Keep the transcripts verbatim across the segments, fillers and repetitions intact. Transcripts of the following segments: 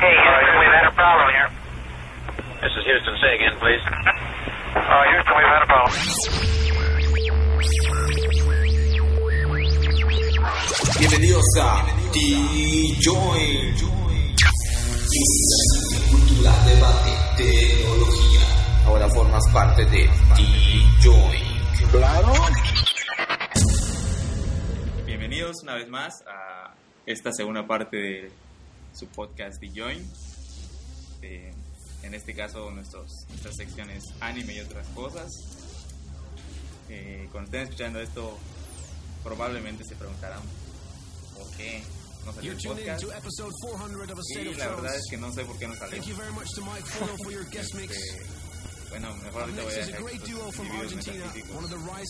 Okay, Houston, we've had a problem here. This is Houston. Say again, please. Uh, Houston, we've had a problem. Bienvenidos a T-Join, Iniciativa Cultural, Debate, Tecnología. Ahora formas parte de T-Join. Claro. Bienvenidos una vez más a esta segunda parte de su podcast T-Join. Eh, en este caso nuestros, nuestras secciones anime y otras cosas. Eh, cuando estén escuchando esto probablemente se preguntarán ¿por qué no salió el podcast? Y la verdad es que no sé por qué no salió. Este, bueno, mejor ahorita voy a dejar que los individuos metafísicos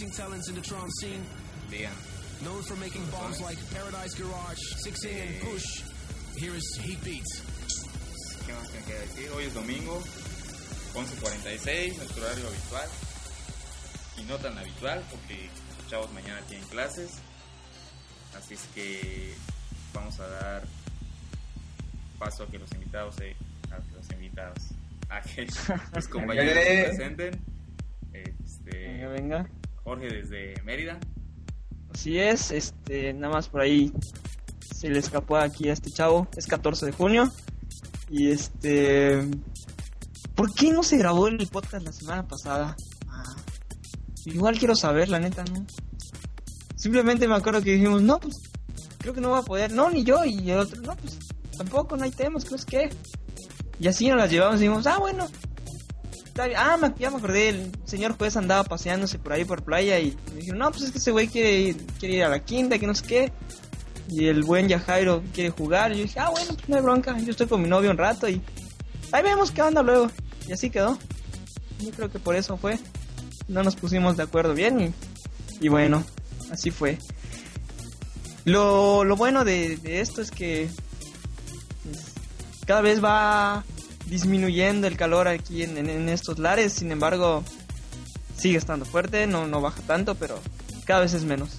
digan. Known for making bombs like Paradise Garage, six a.m. Push. Here is Heat Beats. ¿Qué más me queda decir? Hoy es domingo, once cuarenta y seis, nuestro horario habitual. Y no tan habitual porque los chavos mañana tienen clases. Así es que vamos a dar paso a que los invitados se, a que los invitados a que los compañeros se presenten. Este, venga, venga. Jorge desde Mérida. Así es, este, nada más por ahí se le escapó aquí a este chavo. Es catorce de junio. Y este, ¿por qué no se grabó el podcast la semana pasada? Ah, igual quiero saber, la neta, ¿no? Simplemente me acuerdo que dijimos, no, pues, creo que no va a poder. No, ni yo, y el otro, no, pues, tampoco, no hay temas, ¿crees que? Y así nos las llevamos y dijimos, ah, bueno, está bien. Ah, ya me acordé, el señor juez andaba paseándose por ahí por playa y me dijeron, no, pues es que ese güey quiere ir, quiere ir a la quinta, que no sé qué. Y el buen Yajairo quiere jugar. Y yo dije, ah, bueno, pues no hay bronca, yo estoy con mi novio un rato y ahí vemos qué onda luego. Y así quedó. Yo creo que por eso fue. No nos pusimos de acuerdo bien y, y bueno, así fue. Lo, lo bueno de, de esto es que pues, cada vez va disminuyendo el calor aquí en, en, en estos lares. Sin embargo, sigue estando fuerte, no, no baja tanto, pero cada vez es menos.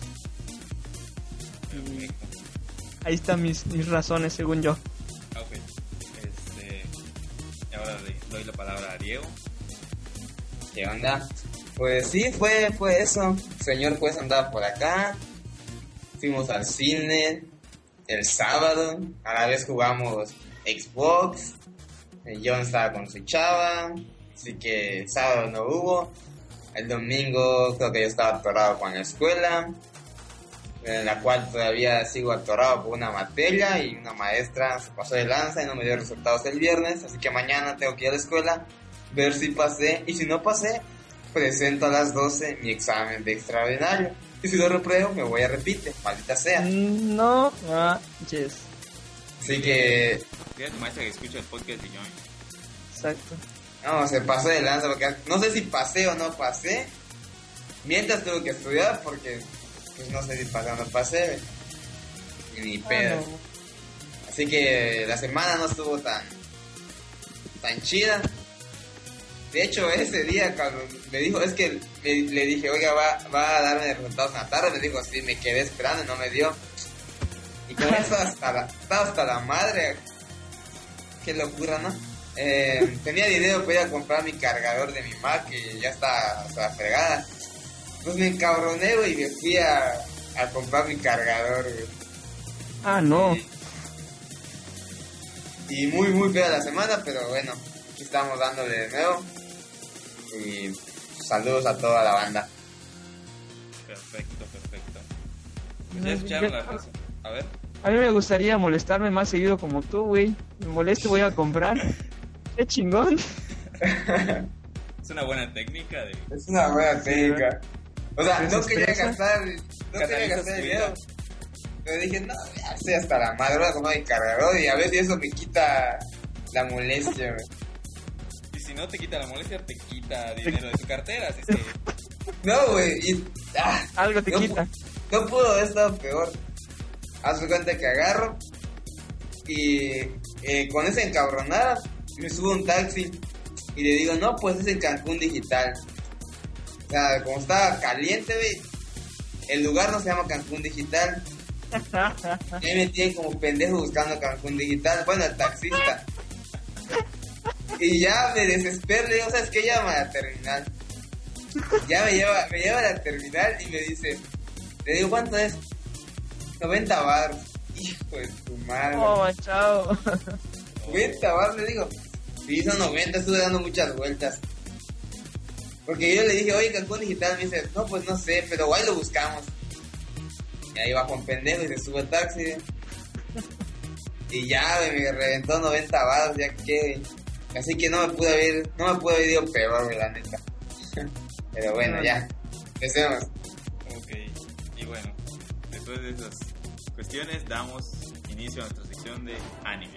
Y ahí están mis, mis razones, según yo. Ok. Este, y ahora le doy la palabra a Diego. ¿Qué onda? Pues sí, fue, fue eso. El señor juez andaba por acá. Fuimos al cine el sábado. A la vez jugamos Xbox. John estaba con su chava. Así que el sábado no hubo. El domingo creo que yo estaba atorado con la escuela, en la cual todavía sigo atorado por una materia. Y una maestra se pasó de lanza y no me dio resultados el viernes. Así que mañana tengo que ir a la escuela, ver si pasé. Y si no pasé, presento a las doce mi examen de extraordinario. Y si lo repruebo, me voy a repite, maldita sea. No manches. Así que... Dile a tu maestra que escucha el podcast de Join. Exacto. No, se pasó de lanza porque no sé si pasé o no pasé. Mientras tuve que estudiar porque pues no sé si pasé o no pasé. Ni pedo. Ah, no. Así que la semana no estuvo tan tan chida. De hecho, ese día cuando me dijo, es que le, le dije, oiga, va, va a darme resultados en la tarde. Me dijo, sí, me quedé esperando y no me dio. Y con eso hasta la, hasta la madre. Qué locura, ¿no? Eh, tenía dinero para ir a comprar mi cargador de mi Mac y ya está hasta la fregada. Pues me encabroné, güey, y me fui a, a comprar mi cargador, güey. Ah, no. Y, y muy, muy fea la semana, pero bueno, aquí estamos dándole de nuevo. Y saludos a toda la banda. Perfecto, perfecto. Pues ya escucharon la razón. A ver. A mí me gustaría molestarme más seguido como tú, güey. Me molesto, voy a comprar. ¡Qué chingón! Es una buena técnica de... Es una buena técnica. O sea, no quería expresa? gastar... No quería gastar dinero. Pero dije, no, ya estoy hasta la madre, voy a comprar mi cargador. Y a ver si eso me quita la molestia, güey. Y si no te quita la molestia, te quita dinero de tu cartera, así que... No, güey. Y, ah, Algo te no, quita. No pudo haber estado peor. Haz de cuenta que agarro y eh, con esa encabronada me subo a un taxi y le digo, no, pues es en Cancún Digital. O sea, como estaba caliente, güey, el lugar no se llama Cancún Digital. Y ahí me tienen como pendejo buscando Cancún Digital. Bueno, el taxista. Y ya me desespero, le digo, ¿sabes qué? Llama a la terminal. Ya me lleva, me lleva a la terminal y me dice, le digo, ¿cuánto es? noventa baros. Hijo de tu madre. Oh, chao. noventa baros, le digo. Sí, son noventa, estuve dando muchas vueltas. Porque yo le dije, oye, Cancún Digital, me dice, no, pues no sé, pero igual lo buscamos. Y ahí va Juan pendejo y se sube al taxi. Y ya, me reventó noventa baros, ya que... Así que no me pude haber, no me pude haber ido peor, la neta. Pero bueno, ya. Empecemos. Ok, y bueno, después de esas cuestiones, damos inicio a nuestra sección de anime.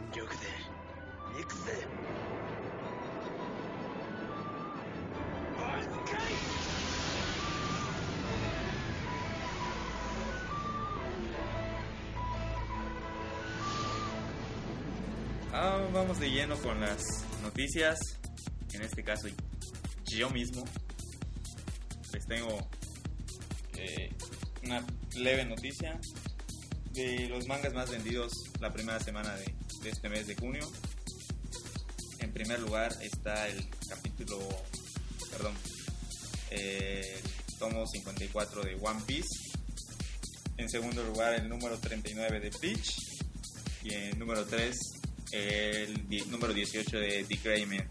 Ah, vamos de lleno con las noticias. En este caso, yo mismo les tengo eh, una leve noticia de los mangas más vendidos la primera semana de, de este mes de junio. En primer lugar está el capítulo, perdón, eh, el tomo cincuenta y cuatro de One Piece. En segundo lugar, el número treinta y nueve de Bleach. Y en número tres, el di- número dieciocho de The Gray Man.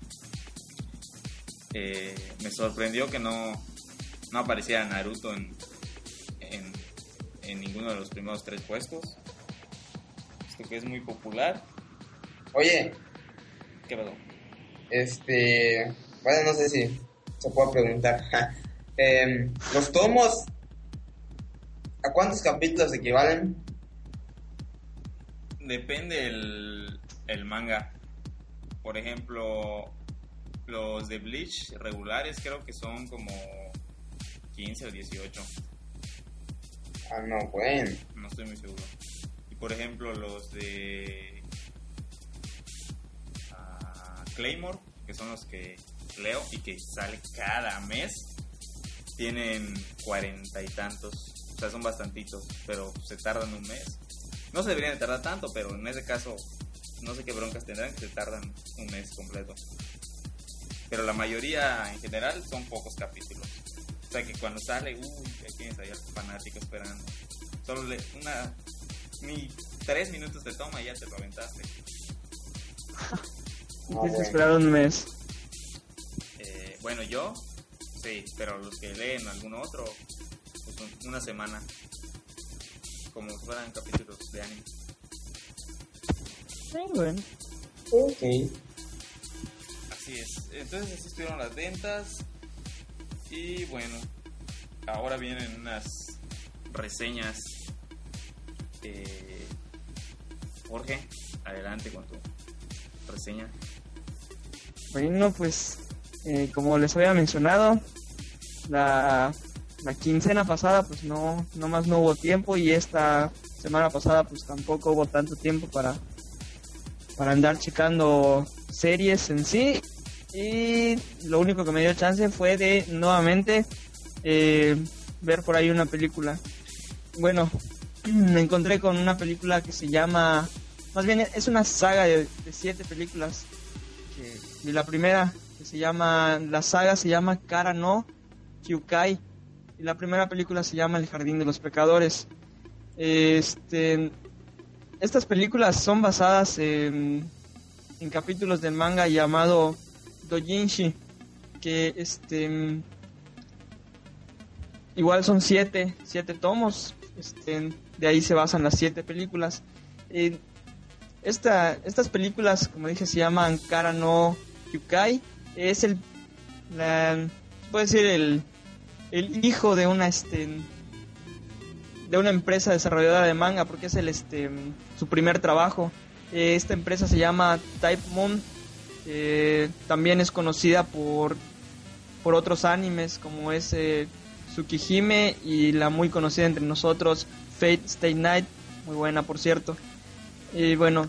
Eh, me sorprendió que no, no apareciera Naruto en, en, en ninguno de los primeros tres puestos. Esto que es muy popular. Oye, ¿Qué pasó? este... Bueno, no sé si se puede preguntar. eh, los tomos, ¿a cuántos capítulos equivalen? Depende el, el manga. Por ejemplo, los de Bleach regulares creo que son como quince o dieciocho. Ah, no, bueno. No estoy muy seguro. Y por ejemplo, los de uh, Claymore, que son los que leo y que sale cada mes, tienen cuarenta y tantos. O sea, son bastantitos, pero se tardan un mes. No se deberían de tardar tanto, pero en ese caso no sé qué broncas tendrán que se tardan un mes completo. Pero la mayoría en general son pocos capítulos. O sea que cuando sale, uy, ahí tienes ahí al fanático esperando. Solo le, una, ni tres minutos te toma y ya te lo aventaste. Ah, Tienes que bueno. esperar un mes. Eh, bueno, yo, sí, pero los que leen algún otro, pues una semana. Como si fueran capítulos de anime. Sí, bueno. Ok. Así es. Entonces así estuvieron las ventas. Y bueno, ahora vienen unas reseñas. Eh, Jorge, adelante con tu reseña. Bueno, pues, eh, como les había mencionado, la, la quincena pasada, pues no, nomás no hubo tiempo, y esta semana pasada, pues tampoco hubo tanto tiempo para, para andar checando series en sí. Y lo único que me dio chance fue de nuevamente eh, ver por ahí una película. Bueno, me encontré con una película que se llama, más bien es una saga de, de siete películas. Que, y la primera que se llama, la saga se llama Kara no Kyukai, y la primera película se llama El Jardín de los Pecadores. Este, estas películas son basadas en, en capítulos del manga llamado Dojinshi, que este igual son siete, siete tomos. Este, de ahí se basan las siete películas. Eh, esta, estas películas, como dije, se llaman Kara no Kyukai. Es el, la, puede decir el, el hijo de una este de una empresa desarrolladora de manga, porque es el este su primer trabajo. Eh, esta empresa se llama Type Moon. Eh, también es conocida por por otros animes como es eh, Tsukihime, y la muy conocida entre nosotros Fate Stay Night, muy buena por cierto. Y bueno,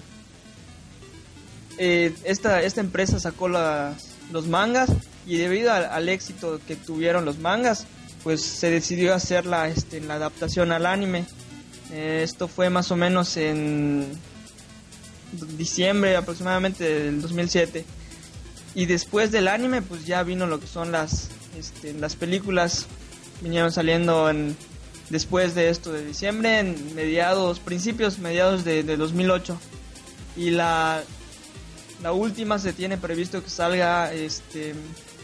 eh, esta esta empresa sacó las, los mangas, y debido al, al éxito que tuvieron los mangas, pues se decidió hacer la este la adaptación al anime. Eh, esto fue más o menos en diciembre aproximadamente del dos mil siete. Y después del anime pues ya vino lo que son las este, las películas, vinieron saliendo en, después de esto de diciembre, en mediados, principios, mediados de, de dos mil ocho. Y la, la última se tiene previsto que salga este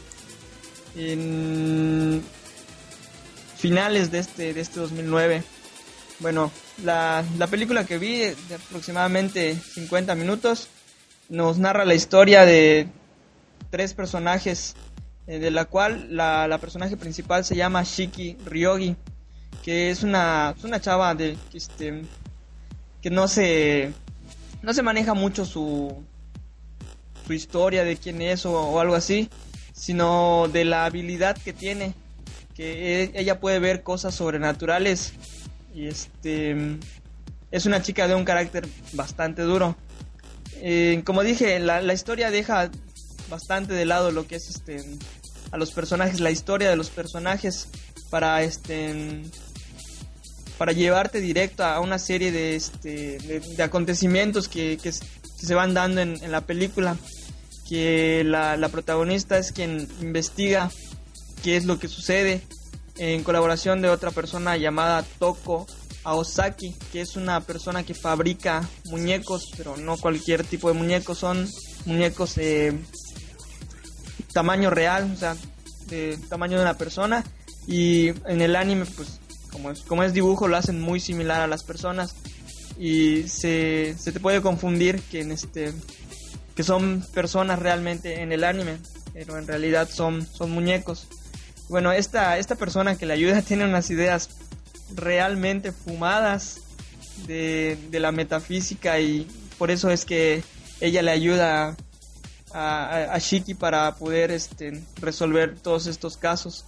en finales de este, de este dos mil nueve. Bueno, la, la película que vi de aproximadamente cincuenta minutos nos narra la historia de tres personajes, eh, de la cual la, la personaje principal se llama Shiki Ryogi, que es una, es una chava de, este, que no se, no se maneja mucho su, su historia de quién es o, o algo así, sino de la habilidad que tiene, que e, ella puede ver cosas sobrenaturales. Y este es una chica de un carácter bastante duro. Eh, como dije, la, la historia deja bastante de lado lo que es este a los personajes, la historia de los personajes, para este para llevarte directo a una serie de este de, de acontecimientos que, que, que se van dando en, en la película. Que la, la protagonista es quien investiga qué es lo que sucede, en colaboración de otra persona llamada Toko Aosaki, que es una persona que fabrica muñecos, pero no cualquier tipo de muñecos, son muñecos de tamaño real, o sea, de tamaño de una persona. Y en el anime, pues, como es, como es dibujo, lo hacen muy similar a las personas, y se, se te puede confundir que en este que son personas realmente en el anime, pero en realidad son, son muñecos. Bueno, esta, esta persona que le ayuda tiene unas ideas realmente fumadas de, de la metafísica, y por eso es que ella le ayuda a, a, a Shiki para poder este, resolver todos estos casos.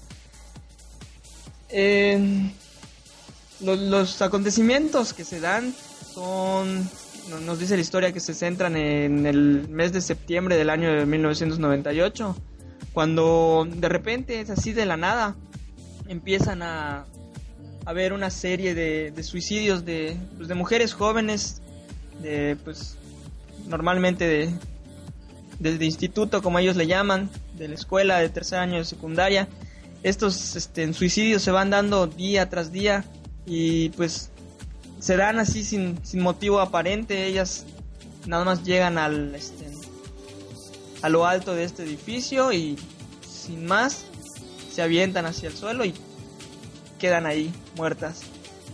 Eh, los, los acontecimientos que se dan son, nos dice la historia, que se centran en el mes de septiembre del año de mil novecientos noventa y ocho. Cuando de repente, es así de la nada, empiezan a, a ver una serie de, de suicidios de, pues, de mujeres jóvenes, de, pues, normalmente de, de, de instituto, como ellos le llaman, de la escuela de tercer año de secundaria. Estos este, suicidios se van dando día tras día, y pues se dan así sin, sin motivo aparente. Ellas nada más llegan al... Este, a lo alto de este edificio y sin más se avientan hacia el suelo y quedan ahí muertas.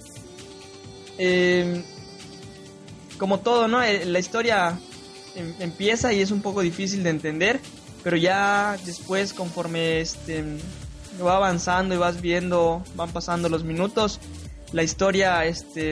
Eh, como todo, ¿no? La historia em- empieza y es un poco difícil de entender, pero ya después, conforme este va avanzando y vas viendo, van pasando los minutos, la historia este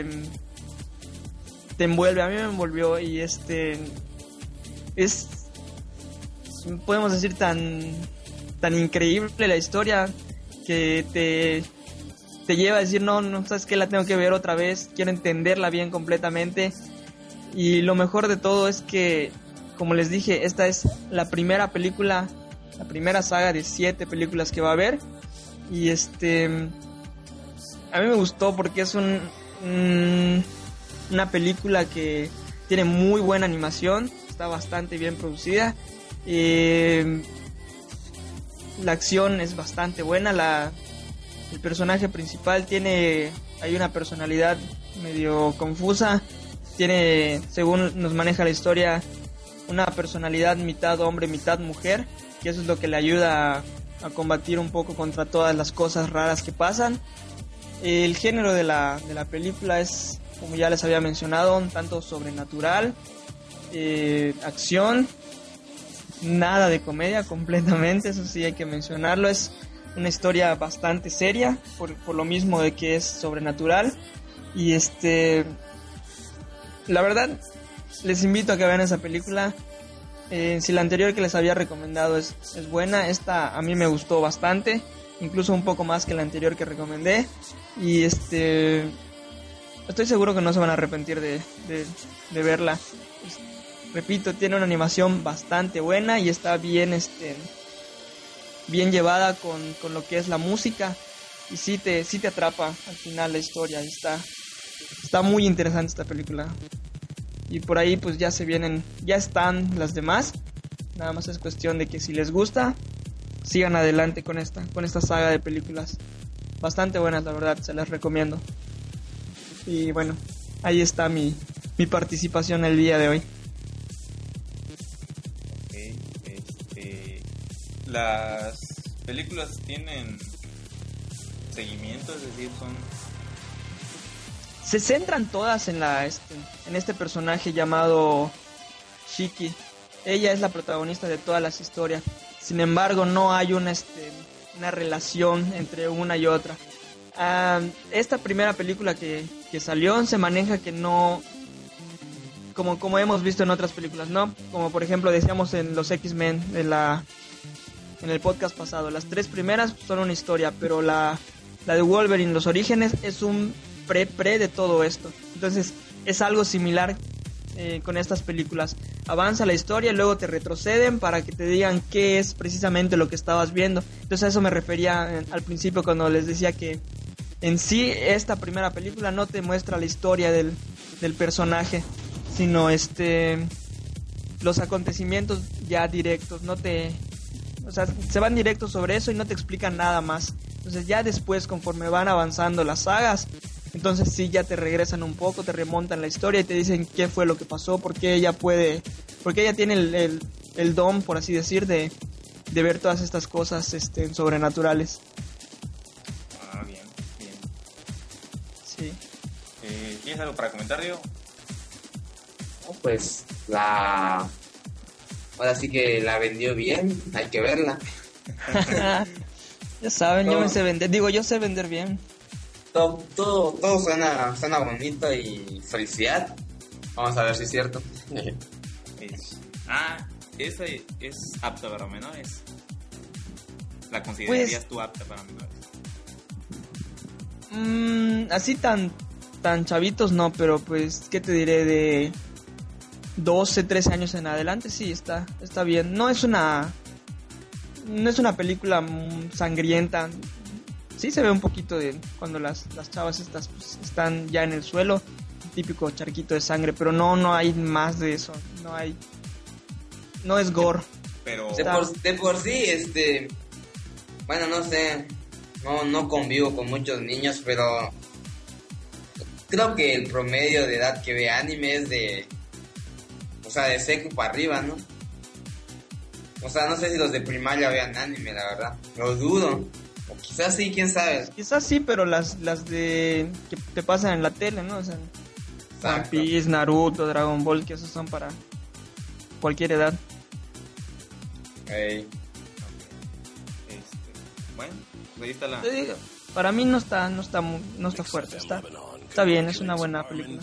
te envuelve. A mí me envolvió, y este es, podemos decir, tan tan increíble la historia, que te te lleva a decir, no, no, sabes que la tengo que ver otra vez, quiero entenderla bien completamente. Y lo mejor de todo es que, como les dije, esta es la primera película, la primera saga de siete películas que va a haber. Y este a mí me gustó porque es un, un una película que tiene muy buena animación, está bastante bien producida. Eh, la acción es bastante buena. La, el personaje principal tiene, hay una personalidad medio confusa. Tiene, según nos maneja la historia, una personalidad mitad hombre, mitad mujer, que eso es lo que le ayuda a, a combatir un poco contra todas las cosas raras que pasan. El género de la, de la película es, como ya les había mencionado, un tanto sobrenatural, eh, acción, nada de comedia, completamente, eso sí hay que mencionarlo. Es una historia bastante seria, por, por lo mismo de que es sobrenatural. Y este, la verdad, les invito a que vean esa película. Eh, si la anterior que les había recomendado es, es buena, esta a mí me gustó bastante, incluso un poco más que la anterior que recomendé. Y este, estoy seguro que no se van a arrepentir de, de, de verla. Pues, repito, tiene una animación bastante buena y está bien, este, bien llevada con, con lo que es la música, y sí te, sí te atrapa al final la historia. Está, está muy interesante esta película. y por ahí pues ya se vienen, ya están las demás. Nada más es cuestión de que si les gusta, sigan adelante con esta, con esta saga de películas. Bastante buenas, la verdad, se las recomiendo. Y bueno, ahí está mi, mi participación el día de hoy. Okay, este, las películas tienen seguimiento, es decir, son... Se centran todas en la este, en este personaje llamado Shiki. Ella es la protagonista de todas las historias. Sin embargo, no hay una este, una relación entre una y otra. Uh, esta primera película que, que salió se maneja que no, como como hemos visto en otras películas, ¿no? Como por ejemplo decíamos en los X-Men en la en el podcast pasado, las tres primeras son una historia, pero la la de Wolverine, los orígenes, es un pre pre de todo esto. Entonces es algo similar eh, con estas películas. Avanza la historia y luego te retroceden para que te digan qué es precisamente lo que estabas viendo. Entonces a eso me refería eh, al principio cuando les decía que en sí esta primera película no te muestra la historia del, del personaje, sino este los acontecimientos ya directos. No te, o sea, se van directos sobre eso y no te explican nada más. Entonces ya después, conforme van avanzando las sagas, entonces sí ya te regresan un poco, te remontan la historia y te dicen qué fue lo que pasó, por qué ella puede, porque ella tiene el, el, el don, por así decir, de, de ver todas estas cosas este, sobrenaturales. Ah, bien, bien. Sí. Eh, ¿Tienes algo para comentar, Diego? No, pues la... Ahora sí que la vendió bien, hay que verla. Ya saben, no. yo me sé vender, digo, yo sé vender bien. Todo, todo, todo suena, suena bonito y felicidad. Vamos a ver si es cierto. Es, ah, esa es apta para menores. ¿La considerarías Pues, tú apta para menores? Mmm, así tan, tan chavitos no, pero pues, ¿qué te diré? De doce, trece años en adelante, sí, está, está bien. No es una, no es una película sangrienta. Sí se ve un poquito de cuando las, las chavas estas pues, están ya en el suelo, típico charquito de sangre, pero no, no hay más de eso, no hay, no es gore. Pero... De por, de por sí, este, bueno, no sé, no, no convivo con muchos niños, pero creo que el promedio de edad que ve anime es de, o sea, de seco para arriba, ¿no? O sea, no sé si los de primaria vean anime, la verdad, lo dudo. O quizás sí, quién sabe. Quizás sí, pero las, las de que te pasan en la tele, ¿no? O sea, One Piece, Naruto, Dragon Ball, que esos son para cualquier edad. Hey. Este, bueno, pues ahí está la... Te digo, para mí no está, no está, mu- no está fuerte, está, está bien, es una buena película.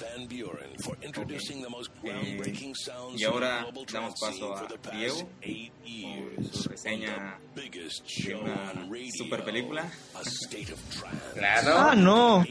Eh, y ahora damos paso a Diego con su reseña de una super película. Claro. Ah, no.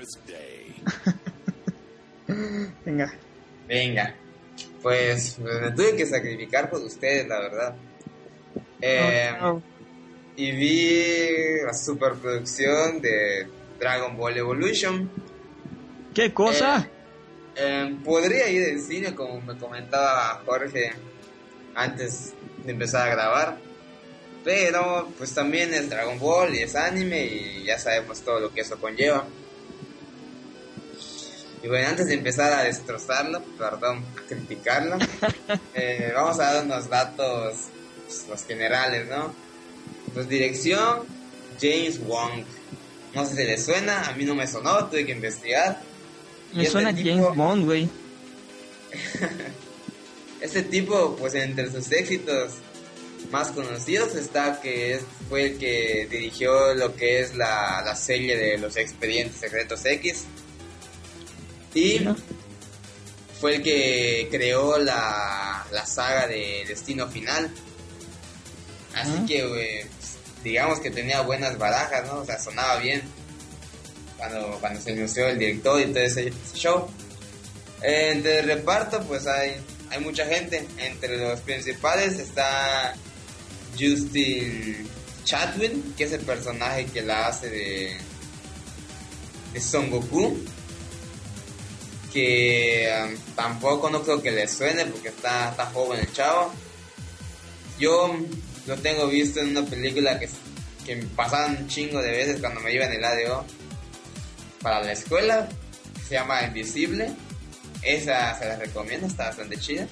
Venga. Venga. Pues me tuve que sacrificar por ustedes, la verdad. Eh, No, no. Y vi la superproducción de Dragon Ball Evolution. ¿Qué cosa? Eh, eh, podría ir al cine, como me comentaba Jorge antes de empezar a grabar, pero pues también es Dragon Ball y es anime y ya sabemos todo lo que eso conlleva. Y bueno, antes de empezar a destrozarlo, perdón, a criticarlo, eh, vamos a dar unos datos, pues, los generales, ¿no? Pues dirección, James Wong. No sé si les suena, a mí no me sonó, tuve que investigar. Me Y suena este James tipo- Bond, güey. Este tipo, pues entre sus éxitos más conocidos está que es, fue el que dirigió lo que es la, la serie de los Expedientes Secretos X. Y ¿No? fue el que creó la, la saga de Destino Final. Así Ah. que, güey, pues, digamos que tenía buenas barajas, ¿no? O sea, sonaba bien cuando, cuando se anunció el director y todo ese, ese show. Eh, entre el reparto, pues hay, hay mucha gente. Entre los principales está Justin Chatwin, que es el personaje que la hace de, de Son Goku. que um, tampoco no creo que le suene porque está, está joven el chavo. Yo lo tengo visto en una película que, que me pasaban un chingo de veces cuando me iba en el A D O para la escuela, que se llama Invisible. Esa se la recomiendo, está bastante chida.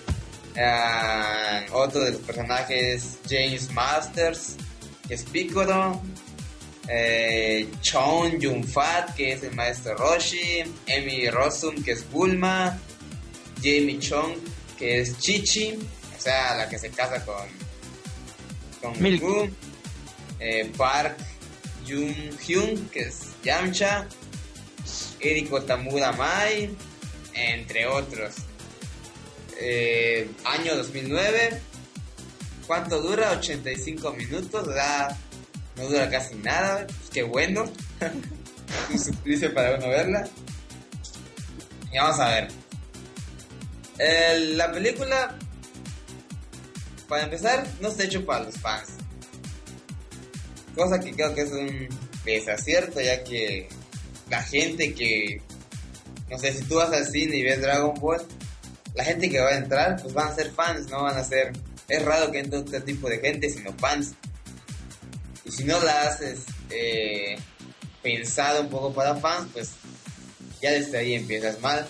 Uh, otro de los personajes, James Masters, que es Piccolo. Eh, Chon Yun-Fat, que es el maestro Roshi. Emi Rossum, que es Bulma. Jamie Chung, que es Chi-Chi, o sea, la que se casa con con Milk. Goku. eh, Park Jun-hyun, que es Yamcha. Eriko Tamura Mai, entre otros. eh, Año dos mil nueve. ¿Cuánto dura? ochenta y cinco minutos, ¿verdad? No dura casi nada, pues qué bueno. Un suplicio para uno verla. Y vamos a ver. El, la película, para empezar, no está hecho para los fans. Cosa que creo que es un desacierto, ya que la gente que... No sé, si tú vas al cine y ves Dragon Ball, la gente que va a entrar, pues van a ser fans, no van a ser... Es raro que entre otro tipo de gente, sino fans. Y si no la haces eh, pensado un poco para fans, pues ya desde ahí empiezas mal.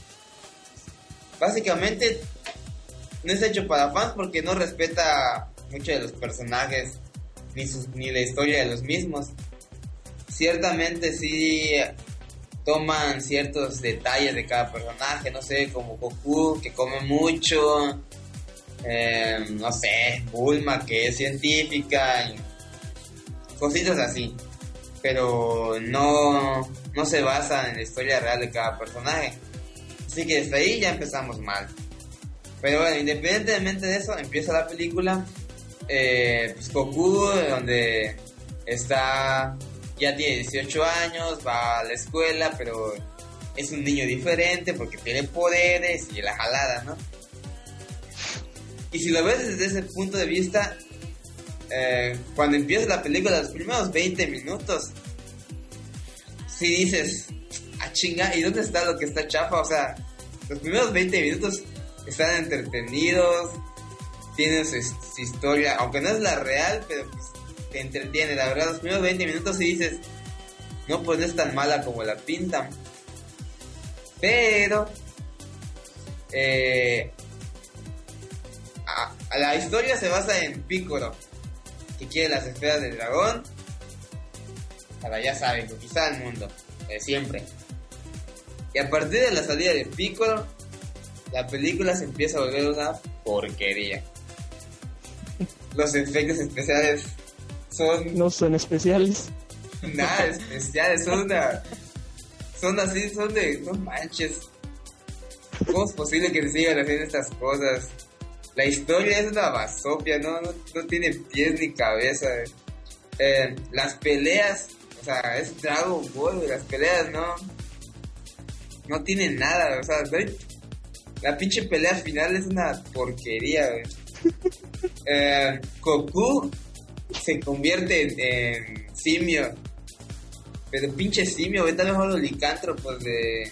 Básicamente no está hecho para fans porque no respeta mucho de los personajes ni, sus, ni la historia de los mismos. Ciertamente sí toman ciertos detalles de cada personaje, no sé, como Goku, que come mucho, eh, no sé, Bulma, que es científica, y cositas así, pero no, no se basa en la historia real de cada personaje. Así que desde ahí ya empezamos mal. Pero bueno, independientemente de eso, empieza la película. Eh, pues Goku, donde está, ya tiene dieciocho años, va a la escuela, pero es un niño diferente porque tiene poderes y la jalada, ¿no? Y si lo ves desde ese punto de vista, Eh, cuando empieza la película, los primeros veinte minutos, si dices, ah chinga, ¿y dónde está lo que está chafa? O sea, los primeros veinte minutos están entretenidos, tienen su, su historia, aunque no es la real, pero pues, te entretiene, la verdad. Los primeros veinte minutos si dices, no, pues no es tan mala como la pintan. Pero eh, a, a la historia se basa en Piccolo, que quiere las esferas del dragón para, ya saben, conquistar el mundo, de siempre. Y a partir de la salida de Piccolo, la película se empieza a volver una porquería. Los efectos especiales son... No son especiales. Nada especiales, son una... Son así, son de... No manches. ¿Cómo es posible que se sigan haciendo estas cosas? La historia es una basofia, ¿no? No, no tiene pies ni cabeza. Eh, las peleas, o sea, es Dragon Ball, las peleas no... No tienen nada, o sea, ¿no? La pinche pelea final es una porquería, güey. Eh, Goku se convierte en, en simio. Pero pinche simio, vete a mejor los licántropos de...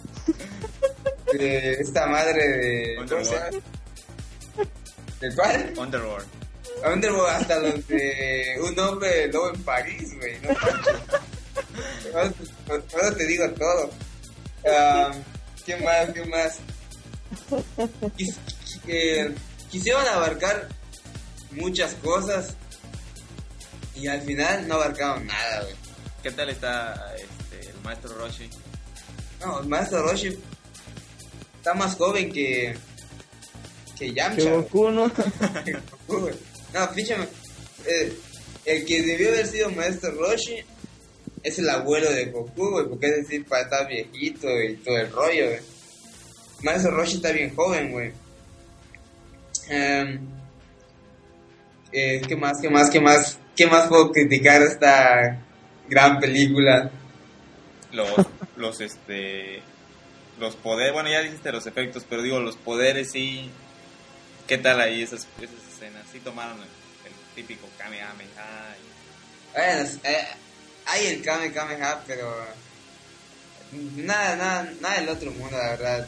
De esta madre de... ¿Cómo se llama? ¿De cuál? Underworld. Underworld, hasta los de un hombre lobo en París, güey, no manches. Ahora te digo todo. Um, ¿Qué más? ¿Qué más? Quis, eh, quisieron abarcar muchas cosas y al final no abarcaron nada, güey. ¿Qué tal está este, el maestro Roshi? No, el maestro Roshi está más joven que que Yamcha. Que Goku, ¿no? Goku, güey. No, fíjame, eh, el que debió haber sido maestro Roshi es el abuelo de Goku, güey, porque es decir, para estar viejito y todo el rollo, güey. Maestro Roshi está bien joven, güey. Um, eh, ¿Qué más, qué más, qué más? ¿Qué más puedo criticar esta gran película? Los, los, este... Los poderes, bueno, ya dijiste los efectos, pero digo, los poderes sí... ¿Qué tal ahí esas, esas escenas? Sí tomaron el, el típico Kamehameha. Y... Bueno, eh, hay el Kame Kameha, pero nada, nada, nada del otro mundo, la verdad.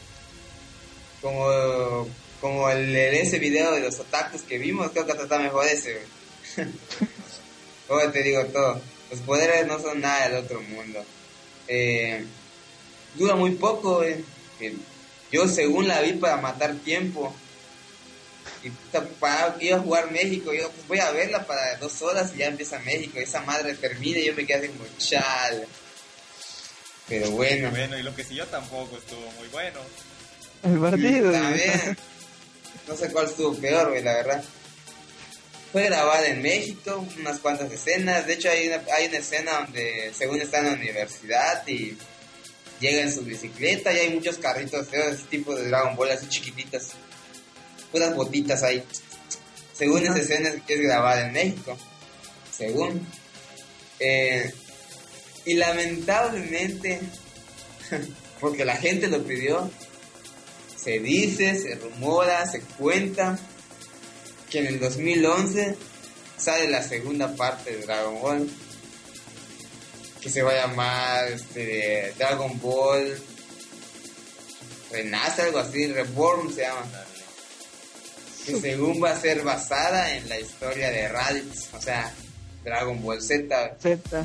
Como, como el, el- ese video de los otakus que vimos, creo que está mejor ese, güey. Como te digo todo, los poderes no son nada del otro mundo. Eh, dura muy poco, güey. Eh, Yo según la vi para matar tiempo. Y puta, para, iba a jugar México, yo pues voy a verla para dos horas y ya empieza México. Y esa madre termina y yo me quedé así como chal. Pero bueno. Bueno, y lo que sí yo tampoco estuvo muy bueno. El partido. También. No sé cuál estuvo peor, güey, la verdad. Fue grabada en México, unas cuantas escenas. De hecho, hay una, hay una escena donde, según está en la universidad y llega en su bicicleta y hay muchos carritos feos, ese tipo de Dragon Ball, así chiquititas. Puras botitas ahí. Según esa escena es que es grabada en México. Según. Eh, y lamentablemente, porque la gente lo pidió, se dice, se rumora, se cuenta que en el dos mil once sale la segunda parte de Dragon Ball, que se va a llamar este, Dragon Ball Renace, algo así, Reborn se llama, que según va a ser basada en la historia de Raditz, o sea, Dragon Ball Z. Z.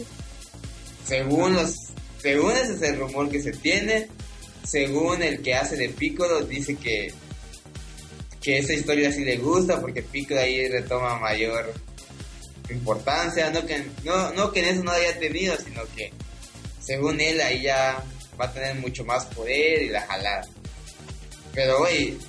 Según los, según ese es el rumor que se tiene. Según el que hace de Piccolo, dice que que esa historia sí le gusta porque Piccolo ahí retoma mayor importancia, no que no, no que en eso no haya tenido, sino que según él ahí ya va a tener mucho más poder y la jalada. Pero güey,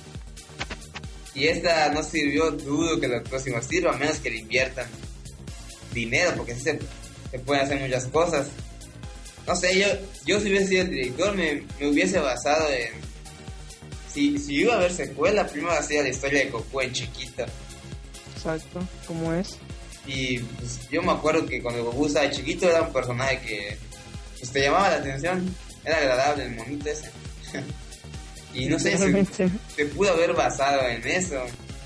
y esta no sirvió, dudo que la próxima sirva, a menos que le inviertan dinero, porque así se, se pueden hacer muchas cosas. No sé, yo, yo si hubiese sido el director me, me hubiese basado en... Si, si iba a haber secuela, primero hacía la historia de Goku en chiquito. Exacto, ¿cómo es? Y pues, yo me acuerdo que cuando Goku estaba chiquito era un personaje que pues, te llamaba la atención. Era agradable el monito ese. Y no sé, se, Realmente. se pudo haber basado en eso.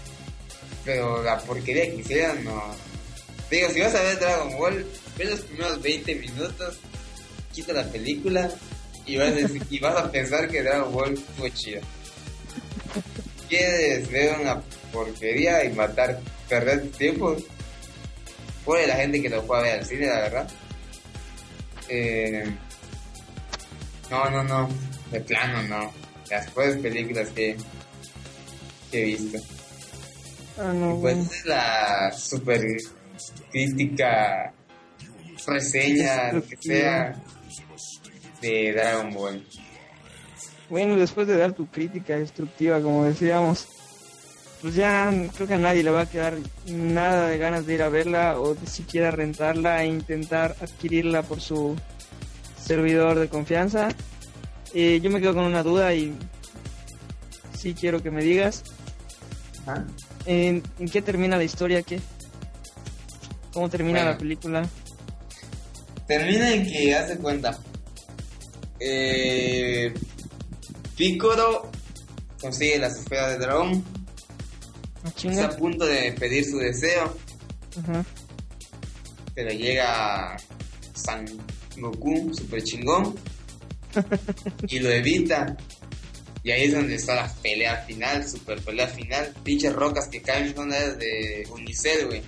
Pero la porquería que hicieron, no. Te digo, si vas a ver Dragon Ball, ve los primeros veinte minutos, quita la película y vas a, decir- y vas a pensar que Dragon Ball fue chido. ¿Quieres ver una porquería y matar, perder tu tiempo? Por la gente que lo fue a ver al cine, la verdad. Eh, no, no, no. De plano, no. Las peores películas que, que he visto. Ah, no, Y pues bueno. esa es la super crítica, reseña, lo que sea, de Dragon Ball. Bueno, después de dar tu crítica destructiva, como decíamos, pues ya creo que a nadie le va a quedar nada de ganas de ir a verla o de siquiera rentarla e intentar adquirirla por su servidor de confianza. Eh, yo me quedo con una duda y sí quiero que me digas. ¿Ah? ¿En, en qué termina la historia? ¿Qué? ¿Cómo termina Bueno. la película? Termina en que, hace cuenta, eh, Piccolo consigue las esferas de dragón, ¿Ah, está chinga? a punto de pedir su deseo, Ajá. pero llega San Goku, super chingón, y lo evita. Y ahí es donde está la pelea final, super pelea final. Pinches rocas que caen son las de Unicel, güey.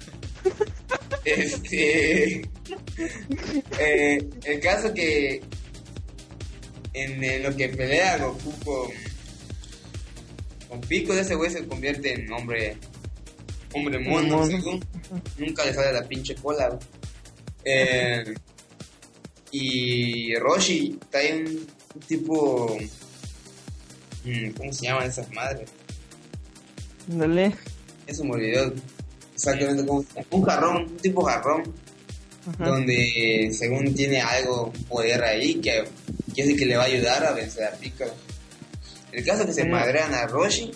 Este. eh, el caso que. En, en lo que pelea Goku con. Con Pico de ese güey se convierte en hombre. Hombre mono, Mono. según. Nunca le sale la pinche cola, güey. Eh, y Roshi está en un, un tipo. ¿Cómo se llaman esas madres? Dale. Eso me olvidó exactamente cómo se llama. Un jarrón, un tipo jarrón, Ajá. donde según tiene algo, un poder ahí que, que es el que le va a ayudar a vencer a Piccolo. El caso es que se Mm. madrean a Roshi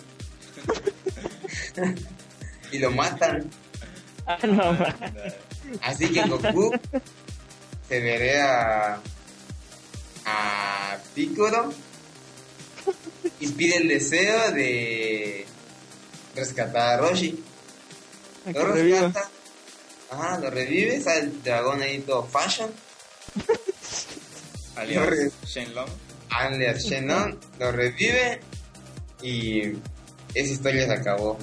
y lo matan. Ah, no, ma. Así que Goku se verea a Piccolo y pide el deseo de rescatar a Roshi. Ay, Lo que reviva. rescata, ajá, lo revive, sale el dragón ahí todo fashion. alias Lo re- Shenlong. alias Shenlong lo revive y esa historia se acabó.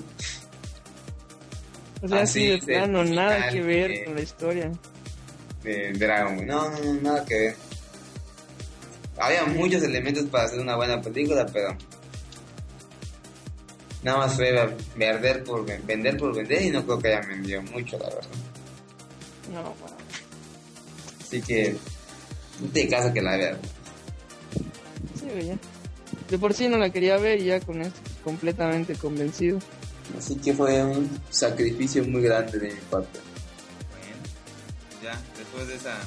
O sea, Así sí, de es el plano, nada final que ver de- con la historia. De Dragon Ball. No, no, no, nada que ver. Había muchos elementos para hacer una buena película, pero nada más fue vender por vender por vender y no creo que hayan vendido mucho, la verdad. No, bueno. Así que no tiene caso que la vean. Sí, güey, ya. De por sí no la quería ver y ya con esto completamente convencido. Así que fue un sacrificio muy grande de mi parte. Bueno, ya, después de esa...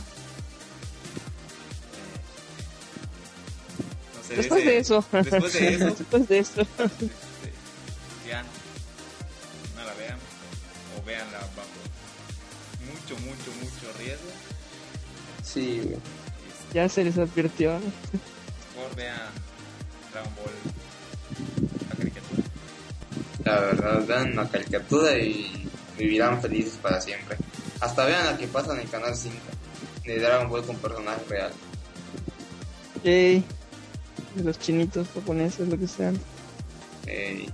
eh, no sé, Después ese- de eso. Después de eso, Después de eso. este, ya, no la vean, o véanla bajo mucho, mucho, mucho riesgo. Sí, güey. Este, Ya se les advirtió, ¿no? mejor vean Dragon Ball, la caricatura. La verdad, vean la caricatura y vivirán felices para siempre. Hasta vean la que pasa en el canal cinco de Dragon Ball con personajes reales. Yay. De los chinitos japoneses, lo que sean. Eh,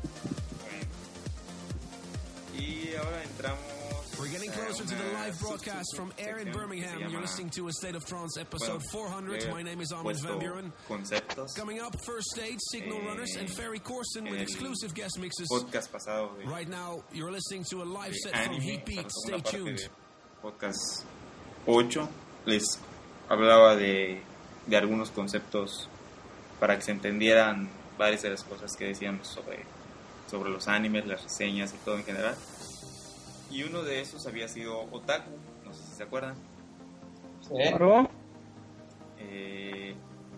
Bueno. Y ahora entramos. We're getting a closer to the una live broadcast from Air in subsección que se Birmingham. llama, You're listening to A State of Trance, episode bueno, four hundred. le he My name is Ahmed puesto Van Buren. Conceptos. Coming up, First Stage, Signal Eh, Runners, and Ferry Corson with el exclusive guest mixes. Podcast pasado de, Right now, you're listening to a live de set from anime, Heat para Beat. la Stay segunda parte tuned. de podcast ocho, les hablaba de, de algunos conceptos para que se entendieran varias de las cosas que decíamos sobre, sobre los animes, las reseñas y todo en general. Y uno de esos había sido Otaku, no sé si se acuerdan. Claro. Eh,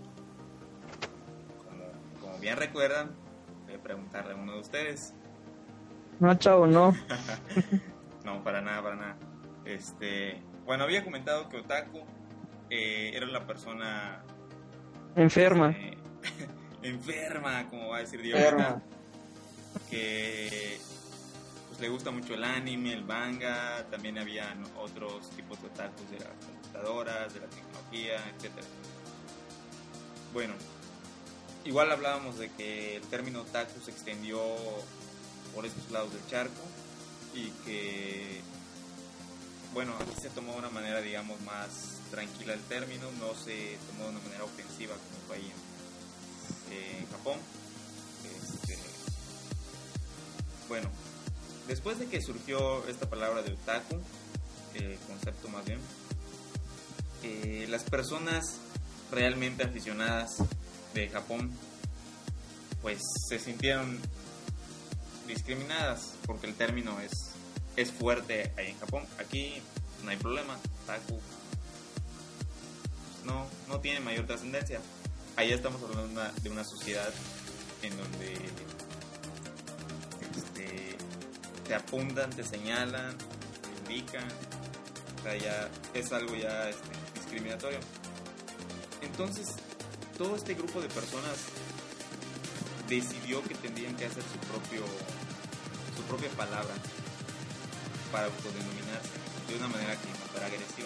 como, como bien recuerdan, voy a preguntarle a uno de ustedes. No, chavo, no. No, para nada, para nada. Este, bueno, había comentado que Otaku eh, era la persona Enferma. eh, enferma, como va a decir Dios, Enferma. que pues, le gusta mucho el anime, el manga, también habían otros tipos de otakus de las computadoras, de la tecnología, etcétera. Bueno, igual hablábamos de que el término otaku se extendió por estos lados del charco y que, bueno, aquí se tomó de una manera, digamos, más tranquila el término, no se tomó de una manera ofensiva como fue ahí en, eh, en Japón. Este, bueno, después de que surgió esta palabra de otaku, el concepto más bien, eh, las personas realmente aficionadas de Japón pues se sintieron discriminadas porque el término es, es fuerte ahí en Japón. Aquí no hay problema, otaku no, no tiene mayor trascendencia. Allá estamos hablando de una, de una sociedad en donde este, te apuntan, te señalan, te indican, o sea, ya es algo ya este, discriminatorio. Entonces, todo este grupo de personas decidió que tendrían que hacer su propio su propia palabra para autodenominarse de una manera que no fuera agresiva.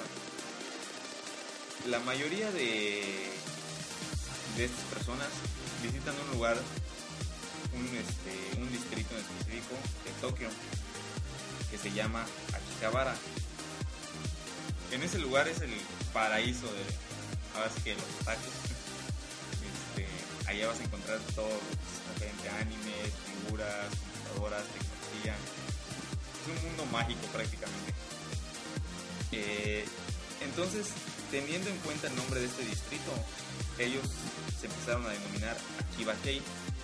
La mayoría de de estas personas visitan un lugar, un, este, un distrito en específico de Tokio que se llama Akihabara. En ese lugar es el paraíso de, ahora sí que los otakus. Este, allá vas a encontrar todo lo que es referente a animes, figuras, computadoras, tecnología. Es un mundo mágico prácticamente. Eh, entonces, teniendo en cuenta el nombre de este distrito, ellos se empezaron a denominar Akiba-kei,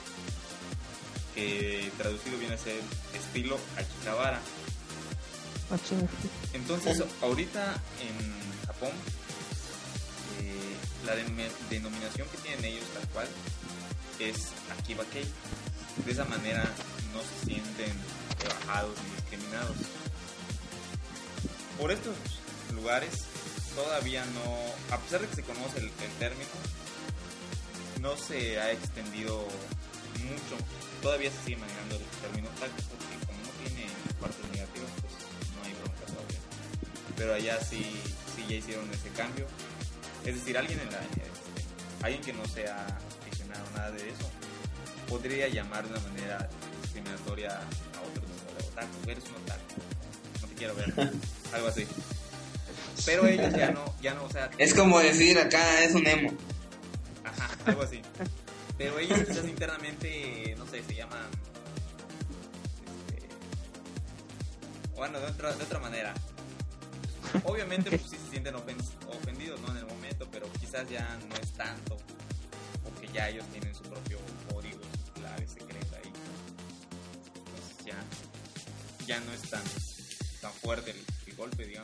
que traducido viene a ser estilo Akihabara. Ah, chinga. Entonces, ahorita en Japón, eh, la denom- denominación que tienen ellos tal cual es Akiba-kei. De esa manera no se sienten rebajados ni discriminados. Por estos lugares todavía no, a pesar de que se conoce el, el término, no se ha extendido mucho. Todavía se sigue manejando el término otaku porque como no tiene partes negativas, pues no hay bronca todavía. Pero allá sí, sí ya hicieron ese cambio. Es decir, alguien en la, alguien que no sea aficionado a nada de eso podría llamar de una manera discriminatoria a otros como otaku, eres un otaku, no te quiero ver, algo así. Pero ellos ya no, ya no, o sea... Es como decir acá es un emo. Ajá, algo así. Pero ellos quizás internamente, no sé, se llaman... Este, bueno, de otra, de otra manera. Obviamente pues, sí se sienten ofen- ofendidos, ¿no? En el momento, pero quizás ya no es tanto. Porque ya ellos tienen su propio código, su clave secreta ahí. Entonces ya, ya no es tan, tan fuerte el, el golpe, digamos.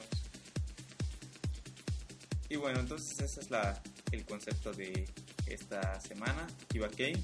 Y bueno, entonces ese es la, el concepto de esta semana, Kibakei.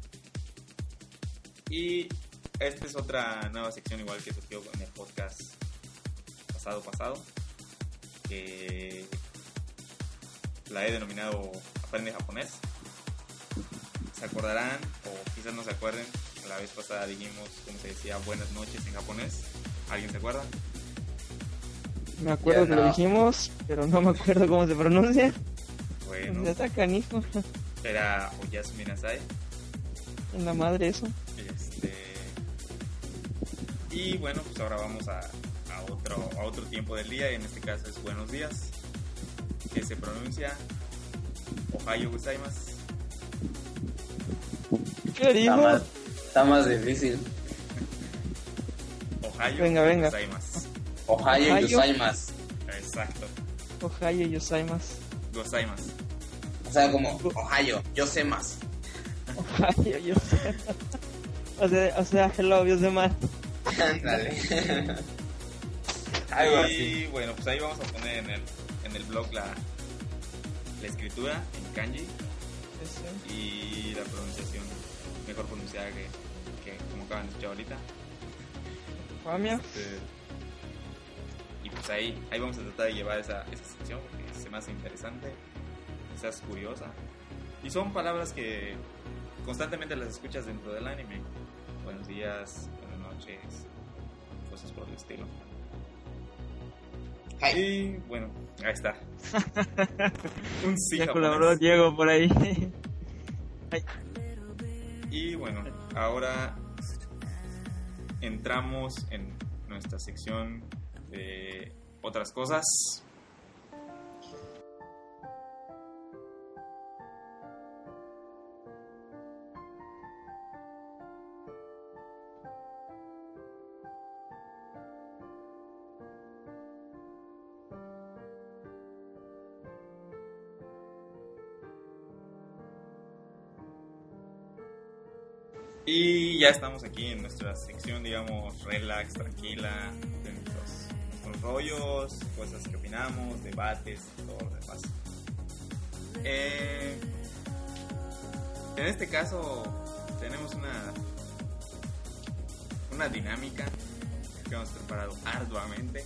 Y esta es otra nueva sección igual que surgió en el podcast pasado pasado, que la he denominado Aprende Japonés. Se acordarán, o quizás no se acuerden, la vez pasada dijimos cómo se decía buenas noches en japonés. ¿Alguien se acuerda? Me acuerdo Ya que no. lo dijimos, pero no me acuerdo cómo se pronuncia. Bueno, Ya está canijo. era Oyasu Minasai. En la madre eso. Este, y bueno, pues ahora vamos a, a, otro, a otro tiempo del día, y en este caso es buenos días, que se pronuncia Ohayo gozaimasu. ¿Qué Está dijo? más, está más difícil. Ohayo Venga, venga. gozaimasu. Ohio Ohio. Yosaimas. Exacto, Ohio Yosaimasu. gozaimasu. O sea, como Ohio, yo sé más. Ohio Yosaimasu. O sea, o sea, hello, Yosemite. Ándale. Algo Y así. bueno, pues ahí vamos a poner en el, en el blog la, la escritura en kanji y la pronunciación mejor pronunciada que, que como acaban de escuchar ahorita. Famia. Este, y pues ahí, ahí vamos a tratar de llevar esa, esa sección porque se me hace interesante, quizás curiosa. Y son palabras que constantemente las escuchas dentro del anime. Buenos días, buenas noches, cosas por el estilo. Hi. Y bueno, ahí está. Un sí Ya japonés. colaboró Diego por ahí. Ay, Y bueno, ahora entramos en nuestra sección de otras cosas. Y ya estamos aquí en nuestra sección, digamos, relax, tranquila, de nuestros, nuestros rollos, cosas que opinamos, debates y todo lo demás. Eh, en este caso tenemos una, una dinámica que hemos preparado arduamente.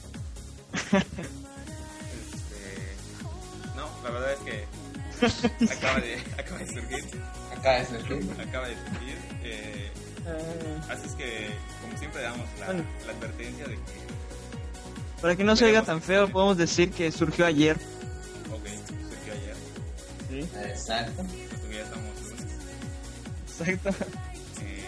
Este, no, la verdad es que acaba de, acaba de surgir. Acá es el ritmo. Acaba de surgir. Eh, ah, así es que, como siempre, damos la, Bueno. la advertencia de que, para que no se oiga tan feo, podemos decir que surgió ayer. ok, surgió ayer. Sí, Exacto. Puesto que ya estamos lunes. exacto. Eh,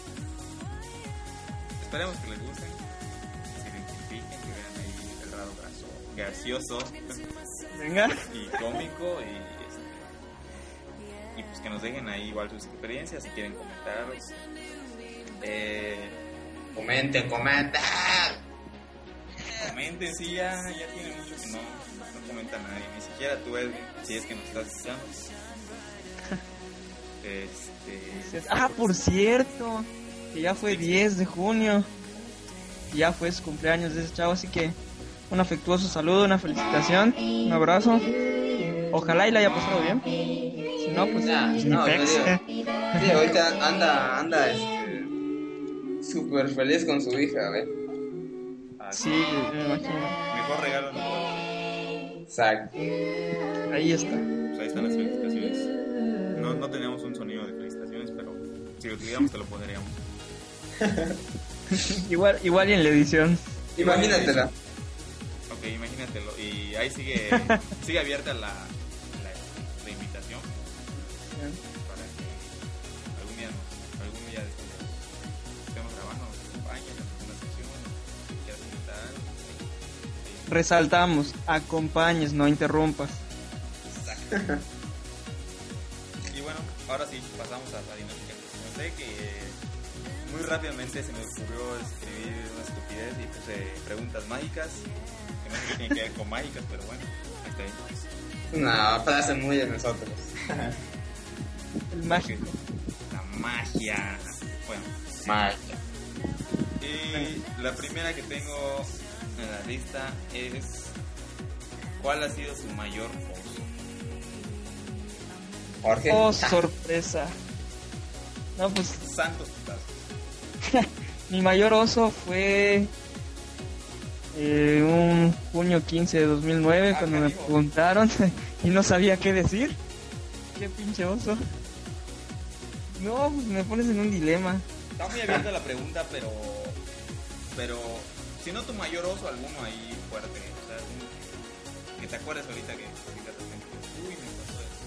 esperemos que les gusten, que se identifiquen, que vean ahí el lado graso- gracioso Venga. y cómico. Y, este, y pues que nos dejen ahí igual sus experiencias si quieren comentar. Eh, Comenten, comenten. comenten, sí, ya, ya tiene mucho que no, no comenta nadie, ni siquiera tú, Edwin, si es que nos estás escuchando. Este, Ah, por cierto, que ya fue diez de junio. Y ya fue su cumpleaños de ese chavo, así que un afectuoso saludo, una felicitación, un abrazo. Ojalá y le haya pasado bien. Si no, pues Ya, ni no, pex. yo digo, sí, ahorita anda, anda, este, súper feliz con su hija, ¿ves? así, Sí, me imagino. mejor regalo no puedo hacer. Exacto. Ahí está. Pues ahí están las felicitaciones. No, no tenemos un sonido de felicitaciones, pero si lo tuviéramos te lo pondríamos. Igual, igual y en la edición. Imagínatela. Ok, imagínatelo. Y ahí sigue, sigue abierta la, la, la invitación. para que algún día, nos, algún día después estemos grabando, nos acompañen en alguna sección, si quieres comentar algo. Ahí, ahí. Resaltamos, acompañes, no interrumpas. Exacto. Y bueno, ahora sí, pasamos a la dinámica. No sé que muy rápidamente se me ocurrió escribir una estupidez y puse preguntas mágicas, que no sé qué tienen que ver con mágicas, pero bueno, ahí está ahí. Una frase muy de nosotros. El mágico. La magia. Bueno, Magia. y la primera que tengo en la lista es: ¿cuál ha sido su mayor oso? Jorge. Oh, sorpresa. No, pues Santos putazos. mi mayor oso fue eh, un junio quince de dos mil nueve Ah, cuando me canijo. preguntaron y no sabía qué decir. Qué pinche oso. No, pues me pones en un dilema. Está muy abierta la pregunta, pero. Pero. Si no tu mayor oso, alguno ahí fuerte. O sea, un- que te acuerdes ahorita que. ahorita te sientes, uy, me pasó eso.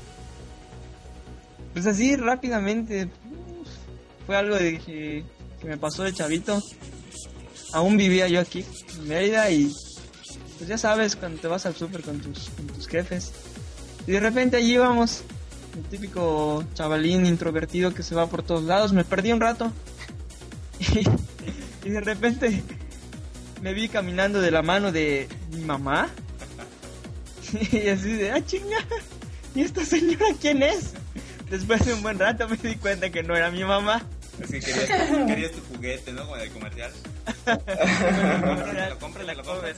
Pues así rápidamente, uf, fue algo de que, que me pasó de chavito. Aún vivía yo aquí en Mérida y pues ya sabes cuando te vas al súper con tus, con tus jefes. Y de repente allí íbamos, el típico chavalín introvertido que se va por todos lados. Me perdí un rato y, y de repente me vi caminando de la mano de mi mamá. Y así de, ah, chinga, ¿y esta señora quién es? Después de un buen rato me di cuenta que no era mi mamá. Es que querías, tu- querías tu juguete, ¿no? Como en el comercial. Lo compras, lo compras.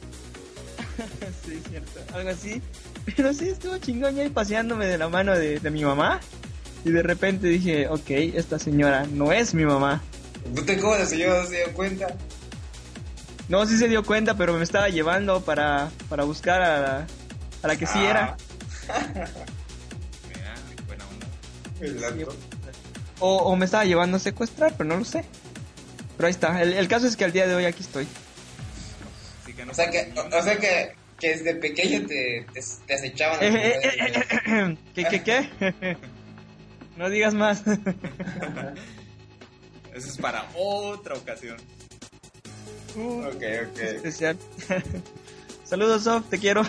Sí, cierto, algo así. Pero sí, estuvo chingón ya ahí paseándome de la mano de, de mi mamá. Y de repente dije, ok, esta señora no es mi mamá. ¿Tú te cómo la señora no se dio cuenta? No, sí se dio cuenta, pero me estaba llevando para, para buscar a la, a la que sí era. Mira, buena onda. El loco. O, o me estaba llevando a secuestrar, pero no lo sé. Pero ahí está. El, el caso es que al día de hoy aquí estoy. Así que no O sea que, o, o sea que, que desde pequeño te, te, te acechaban. Eh, eh, eh, eh, ¿Qué, qué, qué? No digas más. Eso es para otra ocasión. Uh, Ok, ok. especial. Saludos, Sof, te quiero.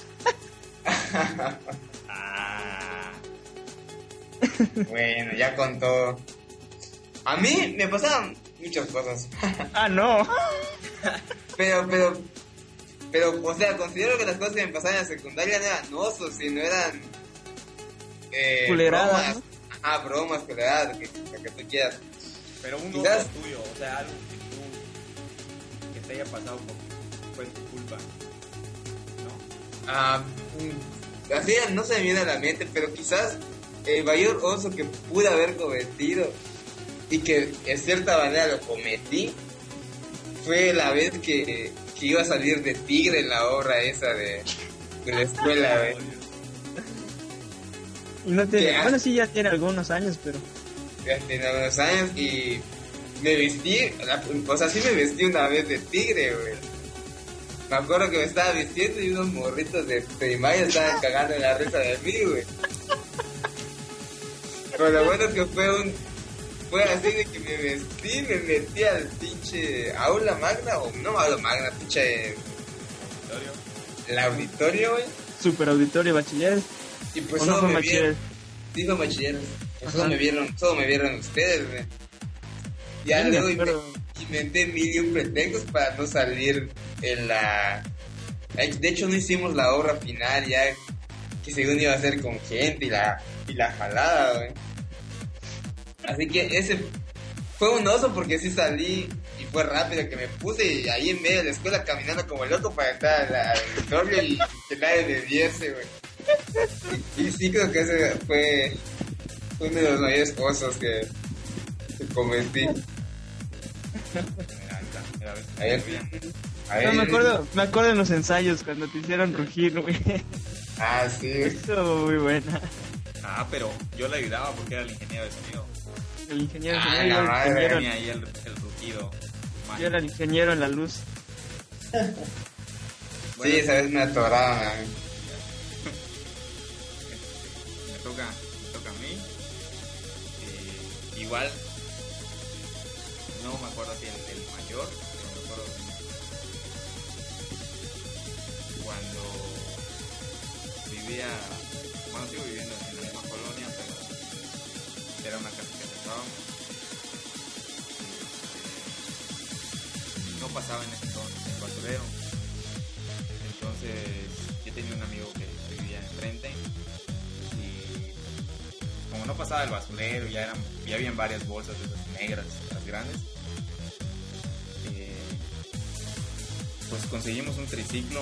Ah, Bueno, ya contó. A mí me pasaban muchas cosas. Ah, no. Pero, pero, pero, o sea, considero que las cosas que me pasaban en la secundaria no eran osos, sino eran. Eh, Culeradas, bromas. Ah, bromas, culeradas, lo que, lo que tú quieras. pero un Quizás- oso tuyo, o sea, algo que tú, que te haya pasado por, fue tu culpa, ¿no? Ah, mm, así no se me viene a la mente, pero quizás el mayor oso que pude haber cometido y que en cierta manera lo cometí fue la vez que, que iba a salir de tigre en la obra esa de, de la escuela, güey. Y no tiene, ¿Qué? bueno, sí, ya tiene algunos años, pero. Ya tenía unos años y me vestí, la- o sea, sí me vestí una vez de tigre, güey. Me acuerdo que me estaba vistiendo y unos morritos de primaria estaban cagando en la risa de mí, güey. Pero lo bueno es que fue un... Fue así de que me vestí, me metí al pinche aula magna, o no aula magna, pinche... Auditorio. El auditorio, güey. Super auditorio, bachiller. Y pues ¿O no solo fue me bachiller? vieron... Sí, fue bachiller. Pues solo Ajá. me vieron, solo me vieron ustedes, güey. Ya Sí, luego me acuerdo. inve- inventé mil y un pretextos para no salir en la... De hecho no hicimos la obra final ya, que según iba a ser con gente y la, y la jalada, güey. Así que ese fue un oso porque sí salí y fue rápido que me puse y ahí en medio de la escuela caminando como loco para entrar al al auditorio y que nadie me viese, güey. Y, y sí creo que ese fue uno de los mayores osos que, que cometí. Mira, ahí está, mira, ves. A ver. Bien. A No, ver, me acuerdo, me acuerdo en los ensayos cuando te hicieron rugir, güey. Ah, sí. Estuvo muy buena. Ah, pero yo le ayudaba porque era el ingeniero de sonido. El ingeniero, Ah, el la ingeniero, madre. el ingeniero- Tenía ahí el, el rugido. yo era el ingeniero en la luz. Sí, esa vez me atoraron. a mí. Me toca, me toca a igual, no me acuerdo si el, el mayor, pero me acuerdo cuando vivía, bueno, sigo viviendo en la misma colonia, pero era una casa que rentábamos. No pasaba en ese entonces el basurero. Entonces yo tenía un amigo que vivía enfrente y como no pasaba el basurero, ya eran, ya habían varias bolsas de esas negras, las grandes, eh, pues conseguimos un triciclo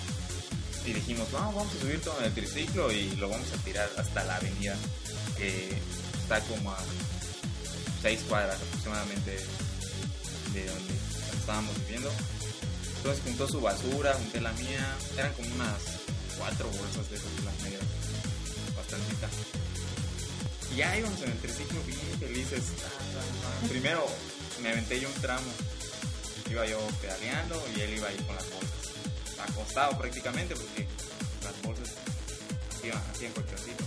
y dijimos, no, vamos a subir todo en el triciclo y lo vamos a tirar hasta la avenida, que está como a seis cuadras aproximadamente de donde estábamos viviendo. Entonces juntó su basura, junté la mía, eran como unas cuatro bolsas de esas las negras, bastantita. Y ya íbamos en el triciclo bien felices. Primero me aventé yo un tramo, iba yo pedaleando y él iba ahí con las bolsas, acostado prácticamente porque las bolsas iban así en colchoncito.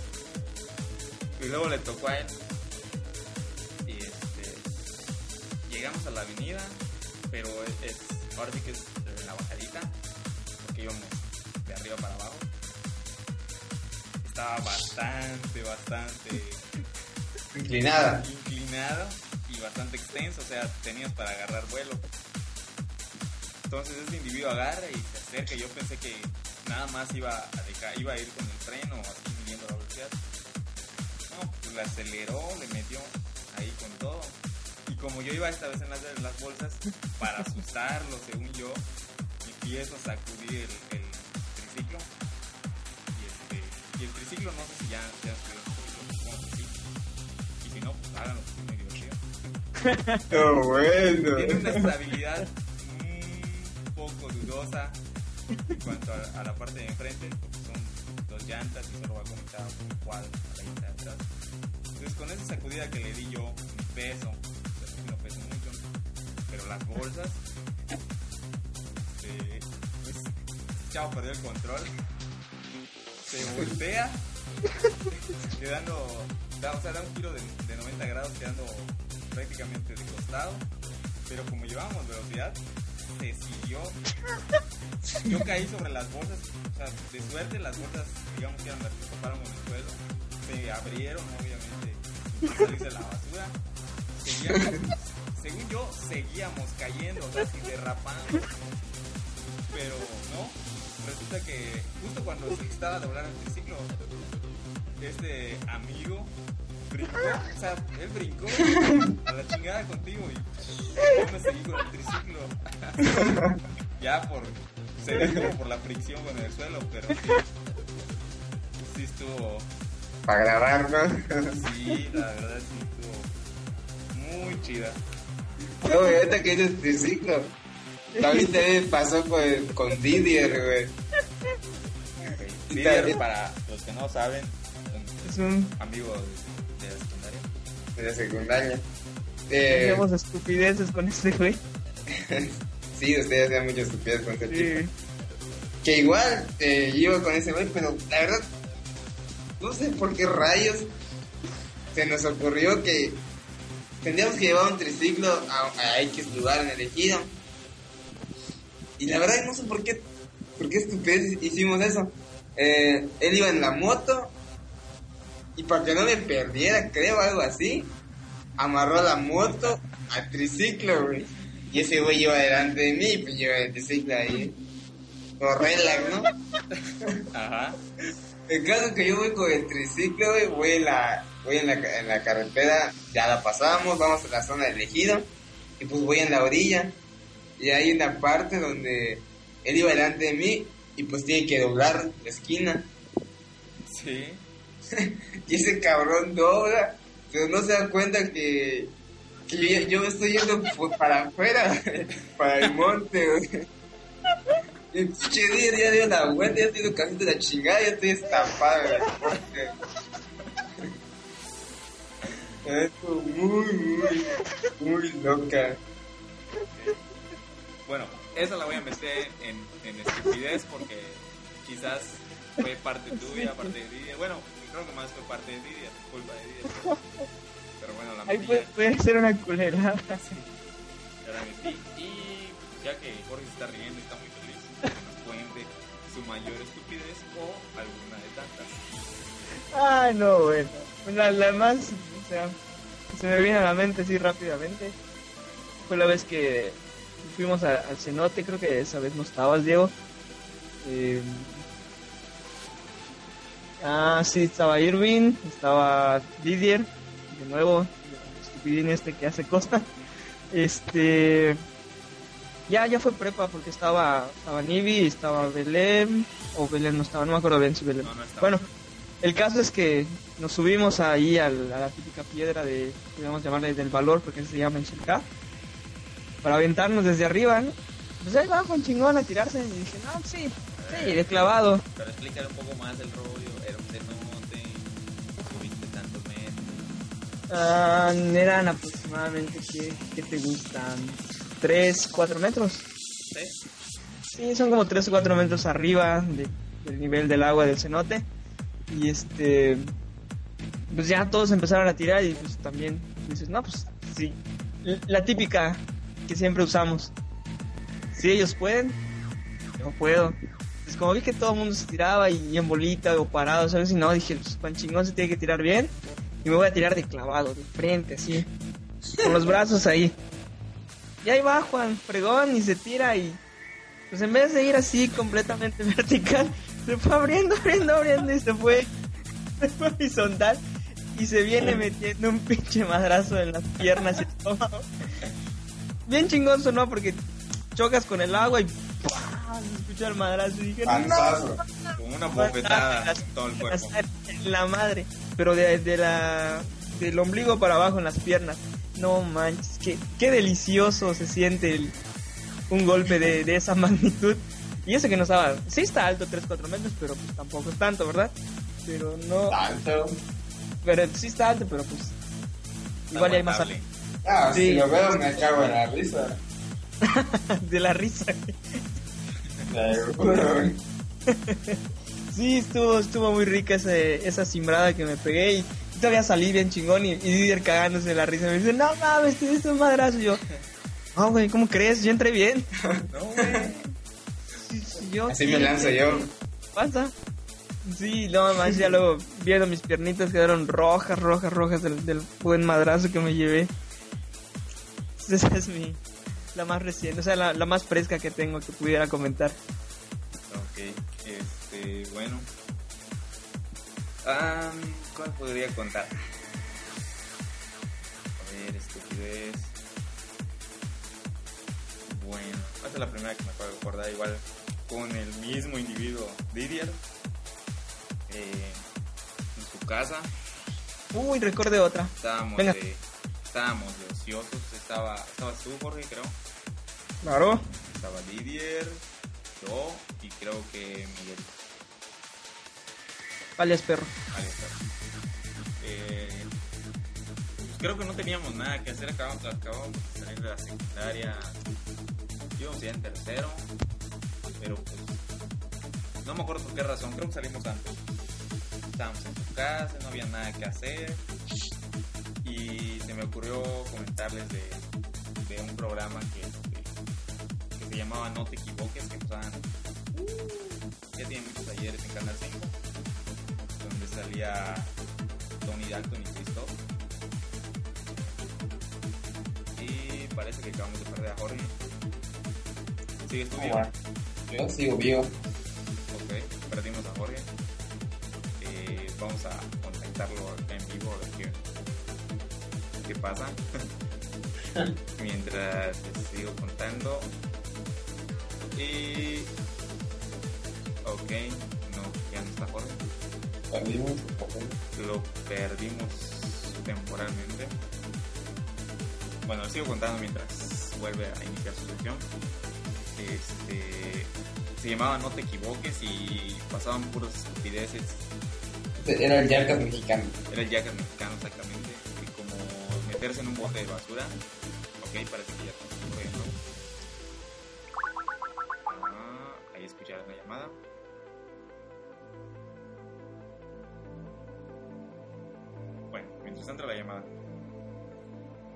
Y luego le tocó a él y este, llegamos a la avenida, pero es, es ahora sí que es en la bajadita, porque íbamos de arriba para abajo. Estaba bastante, bastante Inclinada. inclinado y bastante extenso, o sea, tenías para agarrar vuelo. Entonces este individuo agarra y se acerca. Yo pensé que nada más iba a dejar, iba a ir con el freno o así midiendo la velocidad. No, pues le aceleró, le metió ahí con todo. Y como yo iba esta vez en las, en las bolsas, para asustarlo, según yo, empiezo a sacudir el, el triciclo. Y, este, y el triciclo, no sé si ya se ha subido, supongo que sí. Y si no, pues háganlo, porque es muy divertido. Oh, bueno. Tiene una estabilidad un poco dudosa en cuanto a, a la parte de enfrente, porque son dos llantas y solo va conectado con un cuadro a la llanta de atrás. Entonces, con esa sacudida que le di yo, mi peso, no peso mucho, pero las bolsas, eh, pues, Chavo perdió el control, se voltea, quedando, da, o sea, da un giro de, de noventa grados, quedando prácticamente de costado, pero como llevábamos velocidad, se siguió. Yo caí sobre las bolsas, o sea, de suerte las bolsas, digamos que eran las que toparon en el suelo, se abrieron, obviamente, sin salirse de la basura. Seguíamos, según yo, seguíamos cayendo, o sea, así derrapando. Pero no, resulta que justo cuando se estaba a doblar el triciclo, este amigo brincó, o sea, él brincó a la chingada contigo y yo me seguí con el triciclo. Ya por, se detuvo por la fricción con el suelo, pero sí, sí estuvo. Para grabar, ¿no? Sí, la verdad sí estuvo muy chida. No, güey, ahorita que dices triciclo. También te pasó con, con Didier, güey. Okay. Didier, para los que no saben, Es un... amigo de, de la secundaria. De la secundaria. Eh, Hacemos estupideces con este güey. sí, ustedes hacían muchas estupideces con ese Sí. tipo. Que igual, eh, yo iba con ese güey, pero la verdad, no sé por qué rayos se nos ocurrió que tendríamos que llevar un triciclo a, a X lugar en el ejido. Y la verdad no sé por qué, por qué estupidez hicimos eso. Eh, él iba en la moto y para que no me perdiera, creo, algo así, amarró la moto al triciclo, güey. Y ese güey iba delante de mí, pues yo iba en el triciclo ahí. O relax, ¿no? Ajá. El caso es que yo voy con el triciclo, güey, voy en la, voy en la, en la carretera, ya la pasamos, vamos a la zona del ejido, y pues voy en la orilla, y hay una parte donde él iba delante de mí, y pues tiene que doblar la esquina, Sí. y ese cabrón dobla, pero no se da cuenta que, que yo, yo me estoy yendo por- para afuera, para el monte, güey. Y pinche día ya dio la vuelta, ya estoy casi de la chingada, ya estoy estampado en el monte. Esto muy, muy, muy loca. Bueno, esa la voy a meter en, en estupidez porque quizás fue parte tuya, parte de Didier. Bueno, creo que más fue parte de Didier, culpa de Didier. Pero bueno, la Ahí metí. puede, puede ser una culerada. Ya la metí. Y ya que Jorge se está riendo y está muy feliz, que nos cuente su mayor estupidez o alguna de tantas. Ah, no, bueno. La, la más, o sea, se me viene a la mente así rápidamente. Fue la vez que fuimos a- al cenote, creo que esa vez no estabas, Diego. Eh, ah, sí, estaba Irving, estaba Didier, de nuevo, el estupidín este que hace costa. Este... Ya, ya fue prepa porque estaba, estaba Nivi, estaba Belén, o Belén no estaba, no me acuerdo bien si Belén. No, no estaba. Bueno, el caso es que nos subimos ahí al- a la típica piedra de, podríamos llamarle del valor, porque así se llama en Chilca, para aventarnos desde arriba, ¿no? Pues ahí va con chingón a tirarse, y dije, no, sí, sí, de clavado. Pero explicar un poco más el rollo. Era un cenote, subiste tantos metros. Ah, eran aproximadamente, ¿qué, qué te gustan? ¿Tres, cuatro metros? ¿Sí? Sí, son como tres o cuatro metros arriba de- del nivel del agua del cenote. Y este... Pues ya todos empezaron a tirar y pues también dices, no, pues sí. L- La típica que siempre usamos. Si ellos pueden, yo puedo. Pues como vi que todo el mundo se tiraba y en bolita o parado, ¿sabes? Y no, dije, pues Juan Chingón se tiene que tirar bien. Y me voy a tirar de clavado, de frente, así. Con los brazos ahí. Y ahí va Juan, fregón, y se tira y... Pues en vez de ir así completamente vertical, se fue abriendo, abriendo, abriendo y se fue, se fue horizontal. Y se viene metiendo un pinche madrazo en las piernas y estómago. Bien chingón sonó porque chocas con el agua y ¡pah! Se escucha el madrazo y dije, Panzazo. Como una bofetada en todo el cuerpo. en la madre, pero de, de la del ombligo para abajo en las piernas. No manches, qué, qué delicioso se siente el- un golpe de, de esa magnitud. Y eso que no estaba, sí está alto, tres cuatro metros, pero pues tampoco es tanto, ¿verdad? Pero no, Tanto. pero sí está alto, pero pues igual hay más alto. Aguantable. Ah, Sí. si lo veo me cago en la risa. De la risa. Seguro. Sí, estuvo, estuvo muy rica ese, esa cimbrada que me pegué y todavía salí bien chingón y, y Didier cagándose de la risa. Me dice, no mames, te diste un madrazo. Y yo, no, güey, ¿cómo crees? Yo entré bien. No, güey. Sí, sí, yo, Así sí, me lanzo yo. pasa. Sí, no más, ya luego viendo mis piernitas quedaron rojas, rojas, rojas del, del buen madrazo que me llevé. Esa es mi, la más reciente, o sea, la, la más fresca que tengo que pudiera comentar. Ok, este, bueno. Ah, ¿cuál podría contar? A ver, estupidez. Bueno, esta es la primera que me acabo de acordar, igual con el mismo individuo, Didier, eh, en su casa. Uy, recordé otra. Estábamos Venga. de, estábamos de ociosos, estaba, estabas tú, Jorge, creo. Claro. Estaba Didier, yo y creo que Miguel. Alias perro. Ahí está. Eh, pues creo que no teníamos nada que hacer, acabamos, acabamos de salir de la secundaria, íbamos ya en tercero, pero pues no me acuerdo por qué razón, creo que salimos antes. Estábamos en su casa, no había nada que hacer y se me ocurrió comentarles de, de un programa que, que, que se llamaba No Te Equivoques, que pasaban, uh, ya tienen muchos talleres en Canal cinco, donde salía Tony Dalton y Christoph. Y parece que acabamos de perder a Jorge. ¿Sigues tú, vivo? Bueno, yo sigo vivo. Ok, perdimos a Jorge. Eh, vamos a contactarlo en vivo a ver qué, qué pasa. Mientras les sigo contando. Y... Ok, no, ya no está Jorge. Perdimos. Lo perdimos temporalmente. Bueno, sigo contando mientras vuelve a iniciar su sesión. Este, se llamaba No Te Equivoques y pasaban puras estupideces. Era el Yarcas mexicano. Era el Jackass mexicano exactamente. Y como meterse en un bote de basura. Ok, parece que ya estamos corriendo. Ah, ahí escucharon la llamada. Bueno, mientras entra la llamada.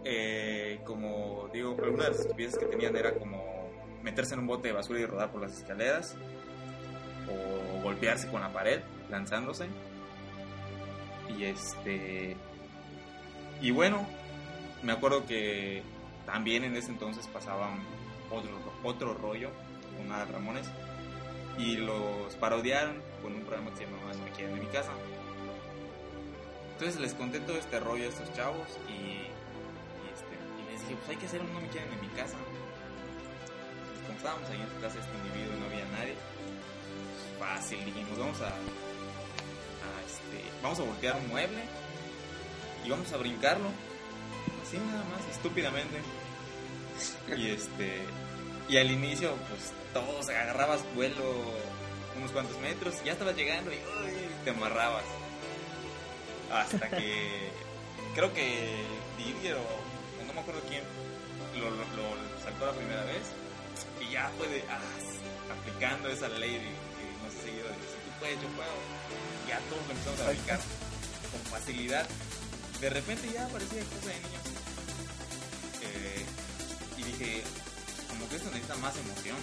eh, como digo, pero una de las estupideces que tenían era como meterse en un bote de basura y rodar por las escaleras, o golpearse con la pared lanzándose. Y este y bueno, me acuerdo que también en ese entonces pasaban otro, otro rollo con Adal Ramones y los parodiaron con un programa que se llamaba No Me Quieren en Mi Casa. Entonces les conté todo este rollo a estos chavos y, y, este, y les dije, pues hay que hacer un No Me Quieren en Mi Casa. Entonces, como estábamos ahí en su casa este individuo y no había nadie, pues fácil, dijimos, vamos a, a este, vamos a voltear un mueble y vamos a brincarlo, así nada más, estúpidamente. Y este y al inicio pues todos agarrabas vuelo unos cuantos metros, ya estabas llegando y uy, te amarrabas hasta que creo que Didier o no me acuerdo quién lo, lo, lo saltó la primera vez y ya fue de ah, aplicando esa ley de, que no sé seguido de si tú puedes yo puedo, ya todos lo empezamos a aplicar con facilidad. De repente ya parecía cosa de niños. Eh, y dije, como que esto necesita más emoción.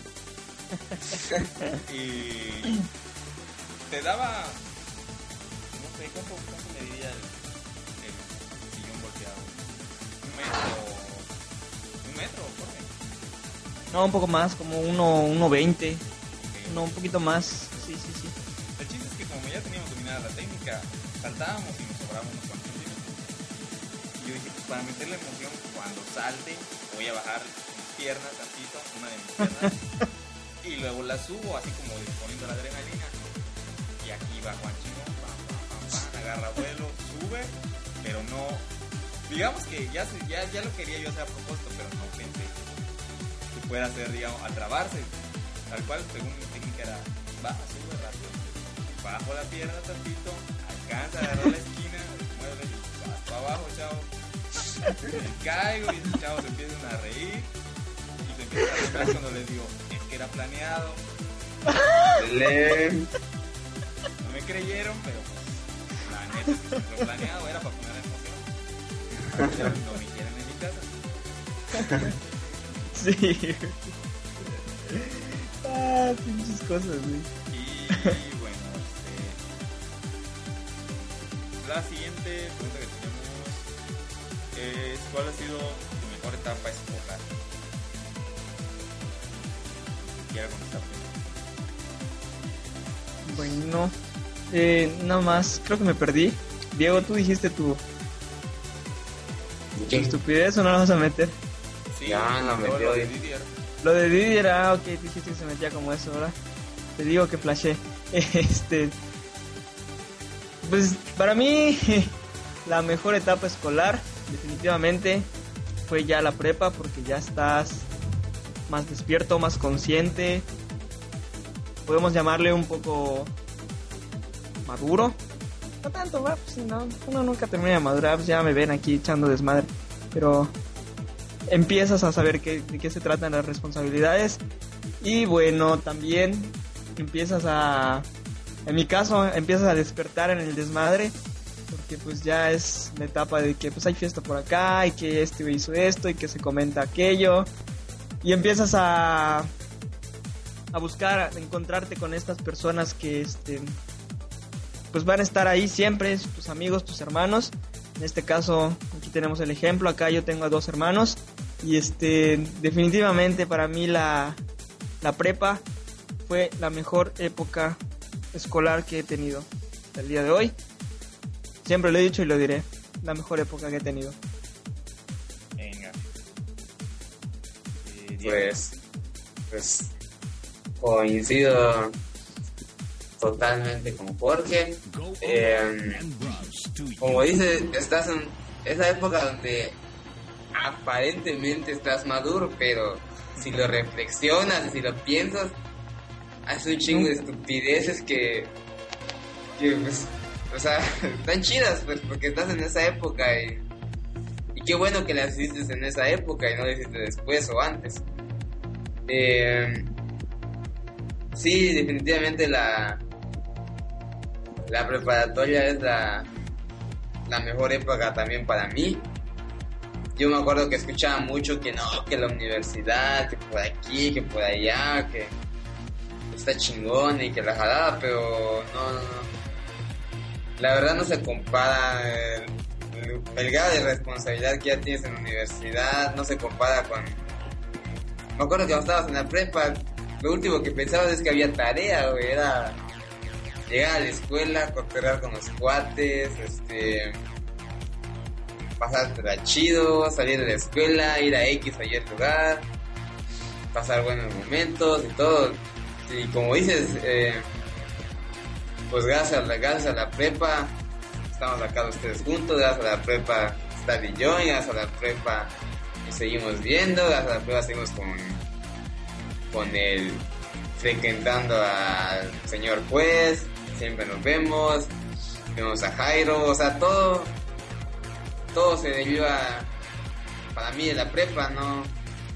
Y te daba, no sé, ¿cuánto, cuánto mediría el, el sillón volteado? ¿Un metro? ¿Un metro? ¿Por qué? No, un poco más, como uno, uno veinte. Okay. No, un poquito más. Sí, sí, sí. El chiste es que como ya teníamos dominada la técnica, saltábamos y nos sobrábamos unos cuantos centímetros. Y yo dije, pues para meterle emoción, cuando salte, voy a bajar mis piernas tantito, una de mis piernas, y luego la subo, así como disponiendo la adrenalina. Y aquí va Juan Chino, pam, pam, pam, pam, agarra vuelo, sube, pero no... Digamos que ya, se, ya, ya lo quería yo hacer a propósito, pero no pensé que pueda hacer, digamos, al trabarse. Tal cual, según mi técnica era, baja, sube rápido. Bajo la pierna tantito, alcanza a agarrar la esquina, mueve y vas para abajo, chavo. Me caigo y los chavos empiezan a reír y se empiezan a reír cuando les digo, es que era planeado. No me creyeron, pero pues la neta es que si lo planeado era para poner emoción. Ya no me quieren en mi casa. Sí. Ah, pinches cosas, güey. Y bueno, este, la siguiente pregunta que tenemos es ¿cuál ha sido tu mejor etapa escolar? ¿Quiere contestar primero? Bueno, eh, nada más, creo que me perdí. Diego, tú dijiste tu, tu estupidez o no la vas a meter. Sí, Ya, la luego metió lo de ahí. Didier. Lo de Didier, ah, ok, dijiste que se metía como eso, ¿verdad? Te digo que flashé. Este, pues para mí la mejor etapa escolar definitivamente fue ya la prepa, porque ya estás más despierto, más consciente, podemos llamarle un poco maduro. No tanto, va, pues no, uno nunca termina de madurar, pues ya me ven aquí echando desmadre, pero empiezas a saber qué, de qué se tratan las responsabilidades. Y bueno, también empiezas a, en mi caso, empiezas a despertar en el desmadre, porque pues ya es la etapa de que pues hay fiesta por acá, y que este hizo esto, y que se comenta aquello, y empiezas a, a buscar, a encontrarte con estas personas que este, pues van a estar ahí siempre, tus amigos, tus hermanos. En este caso, aquí tenemos el ejemplo, acá yo tengo a dos hermanos, y este, definitivamente para mí la, la prepa fue la mejor época escolar que he tenido hasta el día de hoy. Siempre lo he dicho y lo diré, la mejor época que he tenido. Venga. Eh, Diego. Pues, pues coincido totalmente con Jorge. Eh, como dice, estás en esa época donde aparentemente estás maduro, pero si lo reflexionas, si lo piensas, haces un chingo de estupideces que, que pues, o sea, están chidas, pues, porque estás en esa época y, y qué bueno que las hiciste en esa época y no las hiciste después o antes. Eh, sí, definitivamente la la preparatoria es la la mejor época también para mí. yo me acuerdo que escuchaba mucho que no, que la universidad, que por aquí, que por allá, que está chingón y que la jalada, pero no, no, no. La verdad no se compara el, el, el grado de responsabilidad que ya tienes en la universidad, no se compara con... Me acuerdo que cuando estabas en la prepa, lo último que pensabas es que había tarea, güey, era llegar a la escuela, cotorrear con los cuates, este... pasártela chido, salir de la escuela, ir a X o Y lugar, pasar buenos momentos y todo. Y como dices, eh, pues gracias a, la, gracias a la prepa estamos acá los tres juntos, gracias a la prepa está D J, gracias a la prepa y seguimos viendo, gracias a la prepa seguimos con, con el frecuentando al señor juez, siempre nos vemos, vemos a Jairo, o sea, todo todo se deriva para mí de la prepa, no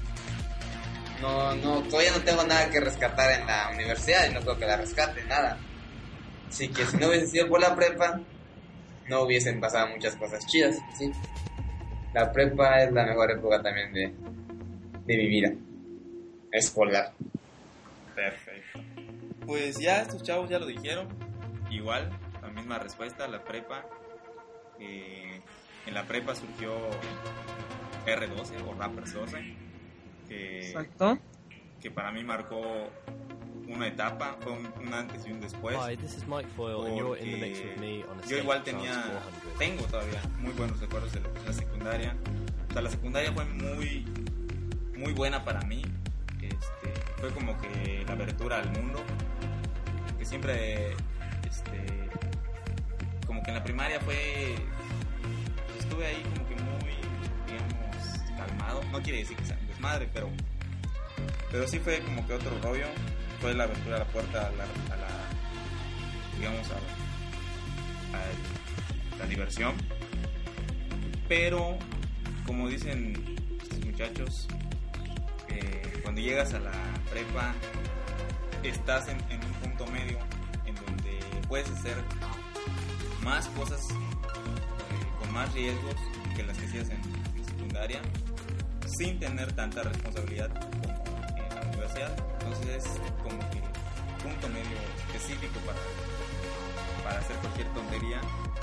no no todavía no tengo nada que rescatar en la universidad y no creo que la rescate, nada. Así que si no hubiese sido por la prepa no hubiesen pasado muchas cosas chidas, sí. La prepa es la mejor época también de de mi vida escolar. Perfecto. Pues ya estos chavos ya lo dijeron, igual la misma respuesta, la prepa. eh, En la prepa surgió erre doce o Rappers doce, que, Exacto. que para mí marcó una etapa, fue un, un antes y un después. Hi, this is Mike Foyle, and you're in the mix with me on a Yo igual tenía, tengo todavía muy buenos recuerdos de lo que es la secundaria. O sea, la secundaria fue muy, muy buena para mí. Este, fue como que la apertura al mundo, que siempre, este, como que en la primaria fue... estuve ahí como que muy, digamos, calmado. No quiere decir que sea un desmadre, pero pero sí fue como que otro rollo. Fue la apertura a la puerta a la, a la digamos, a, a la diversión. Pero, como dicen estos muchachos, eh, cuando llegas a la prepa, estás en, en un punto medio en donde puedes hacer más cosas más riesgos que las que hacías en secundaria sin tener tanta responsabilidad como en la universidad. Entonces es como que punto medio específico para, para hacer cualquier tontería.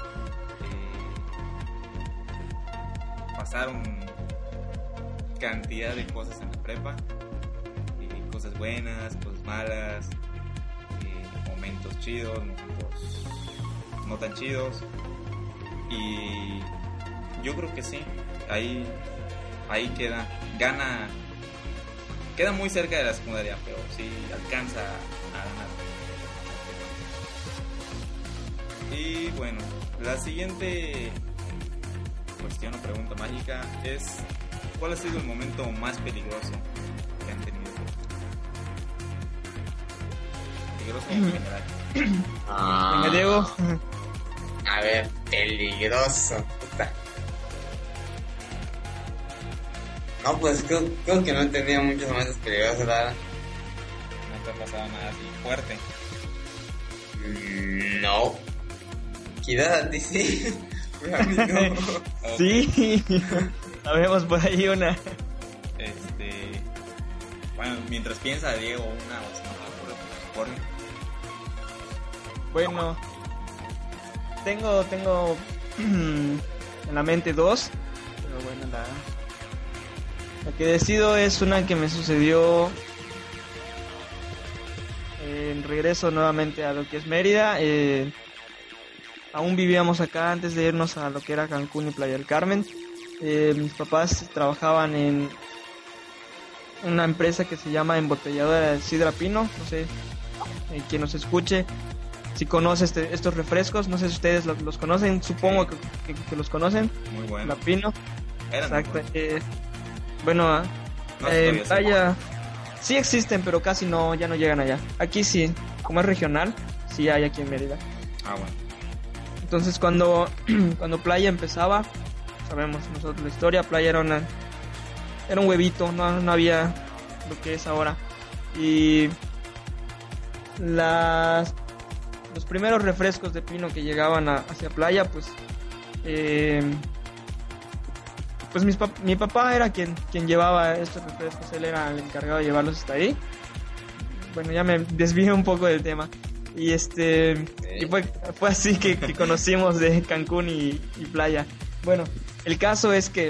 Eh, pasaron cantidad de cosas en la prepa, eh, cosas buenas, cosas malas, eh, momentos chidos, momentos no tan chidos. Y yo creo que sí, ahí ahí queda, gana, queda muy cerca de la secundaria, pero sí alcanza a ganar. Y bueno, la siguiente cuestión o pregunta mágica es: ¿cuál ha sido el momento más peligroso que han tenido? Peligroso en general. Ah. Venga, Diego. A ver, peligroso, puta. No, pues creo, creo que no he tenido muchos momentos peligrosos, la verdad. ¿No te ha pasado nada así fuerte? Mm, no. Quizás a ti sí, pero a mí no. Sí, sabemos por ahí una. Este, bueno, mientras piensa Diego una o si no, por favor. Bueno, tengo, tengo en la mente dos, pero bueno, la, la que decido es una que me sucedió en regreso nuevamente a lo que es Mérida. Eh, aún vivíamos acá antes de irnos a lo que era Cancún y Playa del Carmen. Eh, mis papás trabajaban en una empresa que se llama Embotelladora de Sidra Pino. No sé, eh, quien nos escuche, si conoce este, estos refrescos, no sé si ustedes los, los conocen, supongo que, que, que los conocen. Muy bueno. La Pino. Eran Exacto. muy Eh, bueno, No eh, estoy en Playa sí existen, pero casi no, ya no llegan allá. Aquí sí, como es regional, sí hay aquí en Mérida. Ah, bueno. Entonces cuando, cuando Playa empezaba, sabemos nosotros la historia, Playa era una, era un huevito, no, no había lo que es ahora. Y las los primeros refrescos de pino que llegaban a, hacia Playa, pues eh, pues mis pap- mi papá era quien, quien llevaba estos refrescos, él era el encargado de llevarlos hasta ahí. Bueno, ya me desvié un poco del tema. Y este y fue, fue así que, que conocimos de Cancún y, y playa. Bueno, el caso es que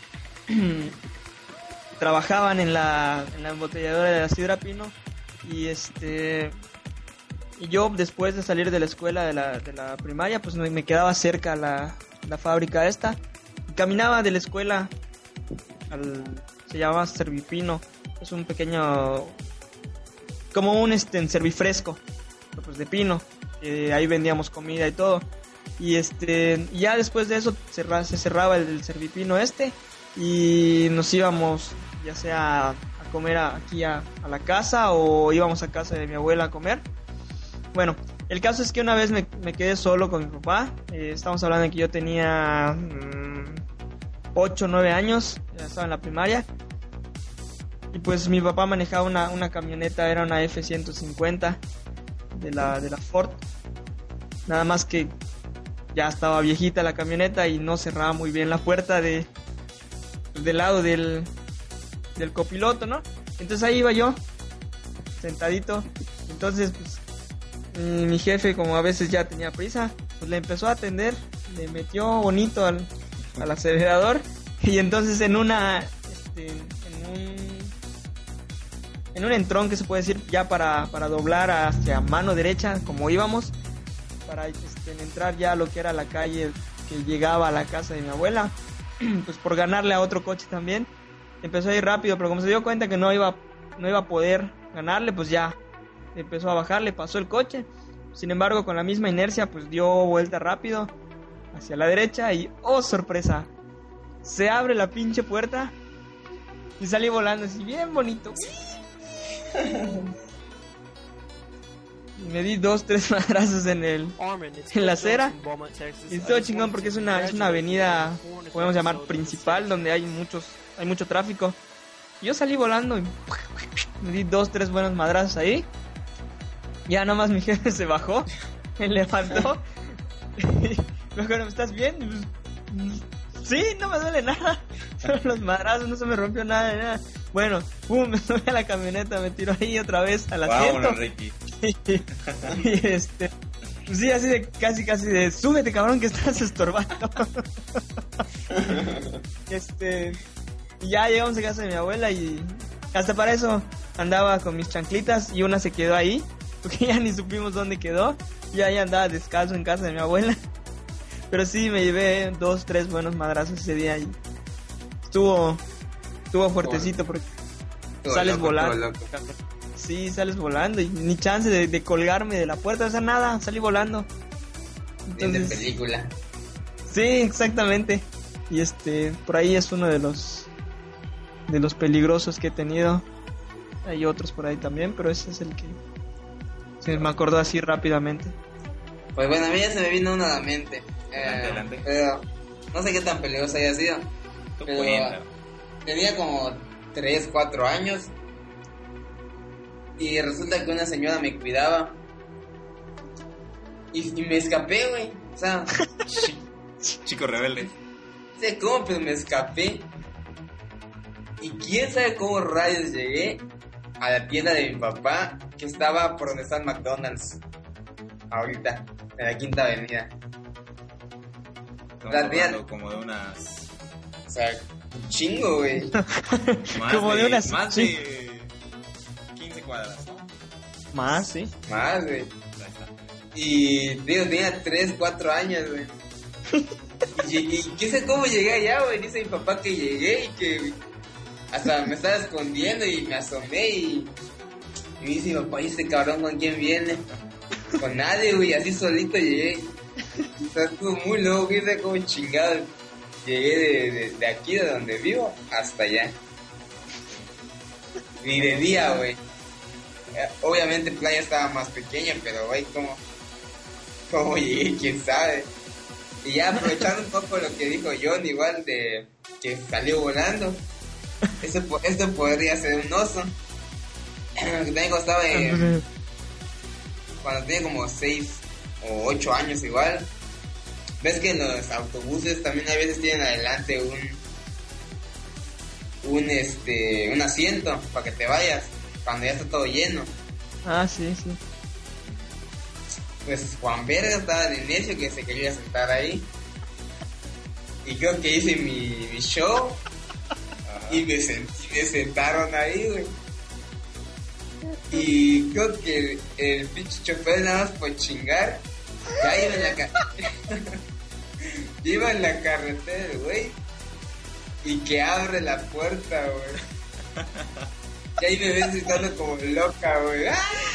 trabajaban en la, en la embotelladora de la Sidra Pino y este y yo después de salir de la escuela de la, de la primaria pues me, me quedaba cerca la, la fábrica esta y caminaba de la escuela al, se llamaba Servipino, es un pequeño como un este en servifresco pues de pino, eh, ahí vendíamos comida y todo y este ya después de eso cerra, se cerraba el, el Servipino este y nos íbamos ya sea a comer a, aquí a, a la casa o íbamos a casa de mi abuela a comer. Bueno, el caso es que una vez me, me quedé solo con mi papá, eh, estamos hablando de que yo tenía ocho o nueve años, ya estaba en la primaria y pues mi papá manejaba una, una camioneta, era una F ciento cincuenta de la, de la Ford, nada más que ya estaba viejita la camioneta y no cerraba muy bien la puerta de del lado del del copiloto, ¿no? Entonces ahí iba yo sentadito, entonces pues mi, mi jefe como a veces ya tenía prisa, pues le empezó a atender, le metió bonito al, al acelerador y entonces en una este, en un en un entrón que se puede decir ya para, para doblar hacia mano derecha como íbamos para este, entrar ya a lo que era la calle que llegaba a la casa de mi abuela, pues por ganarle a otro coche también, empezó a ir rápido, pero como se dio cuenta que no iba, no iba a poder ganarle, pues ya empezó a bajarle, pasó el coche, sin embargo con la misma inercia pues dio vuelta rápido hacia la derecha y ¡oh sorpresa! Se abre la pinche puerta y salí volando así bien bonito. Me di dos, tres madrazos en el en la acera y todo chingón porque es una es una avenida, podemos llamar principal, donde hay muchos hay mucho tráfico. Y yo salí volando y me di dos, tres buenos madrazos ahí. Ya nomás mi jefe se bajó, me levantó y me dijo, ¿estás bien? Y pues, sí, no me duele nada. Solo los madrazos, no se me rompió nada de nada. Bueno, pum, me subí a la camioneta, me tiró ahí otra vez al asiento. Vámonos, Ricky. Y este, pues sí, así de casi, casi de súbete, cabrón, que estás estorbando. este, y ya llegamos a casa de mi abuela y hasta para eso andaba con mis chanclitas y una se quedó ahí, porque ya ni supimos dónde quedó. Ya ahí andaba descalzo en casa de mi abuela. Pero sí, me llevé dos, tres buenos madrazos ese día y estuvo, estuvo fuertecito porque Todo sales loco, volando. todo loco. Sí, sales volando y ni chance de, de colgarme de la puerta, o sea, nada, salí volando. Bien Entonces, de película. sí, exactamente. Y este, por ahí es uno de los de los peligrosos que he tenido. Hay otros por ahí también, pero ese es el que se me acordó así rápidamente. Pues bueno, a mí ya se me vino uno a la mente. Eh, Adelante, adelante. Pero no sé qué tan peligroso haya sido. Tú Pero cuenta. tenía como tres, cuatro años. Y resulta que una señora me cuidaba. Y, y me escapé, güey. O sea, Chico rebelde. no sé cómo, pero me escapé. Y quién sabe cómo rayos llegué a la tienda de mi papá, que estaba por donde está el McDonald's. Ahorita, en la Quinta Avenida. Estamos La tía- hablando como de unas... O sea, un chingo, güey. Más Como de, de unas- Más sí. de quince cuadras, ¿no? Más, sí. Más, güey. Ahí está. Y, digo, tenía tres, cuatro años, güey. Y llegué, y qué sé cómo llegué allá, güey. Dice mi papá que llegué y que hasta me estaba escondiendo y me asomé y, y me dice mi papá, ¿y este cabrón con quién viene? Con nadie, güey, así solito llegué. O sea, estuvo muy loco, güey, sé cómo chingado. Llegué de, de, de aquí, de donde vivo, hasta allá. Ni de día, güey. Eh, Obviamente Playa estaba más pequeña, pero, güey, ¿cómo, cómo llegué? ¿Quién sabe? Y ya aprovechando un poco lo que dijo John, igual de que salió volando. Eso, po- esto podría ser un oso. También cuando estaba en... Cuando tenía como seis o ocho años igual. Ves que en los autobuses también a veces tienen adelante un un este un asiento para que te vayas cuando ya está todo lleno. Ah, sí, sí. Pues Juan Verga estaba en el inicio que se quería sentar ahí. Y creo que hice mi, mi show. Ajá. Y me, sent, me sentaron ahí, güey. Y creo que el, el pinche chofer nada más por chingar. Ya iba en la carretera. Iba en la carretera, güey. Y que abre la puerta, güey. Y ahí me ves gritando como loca, güey.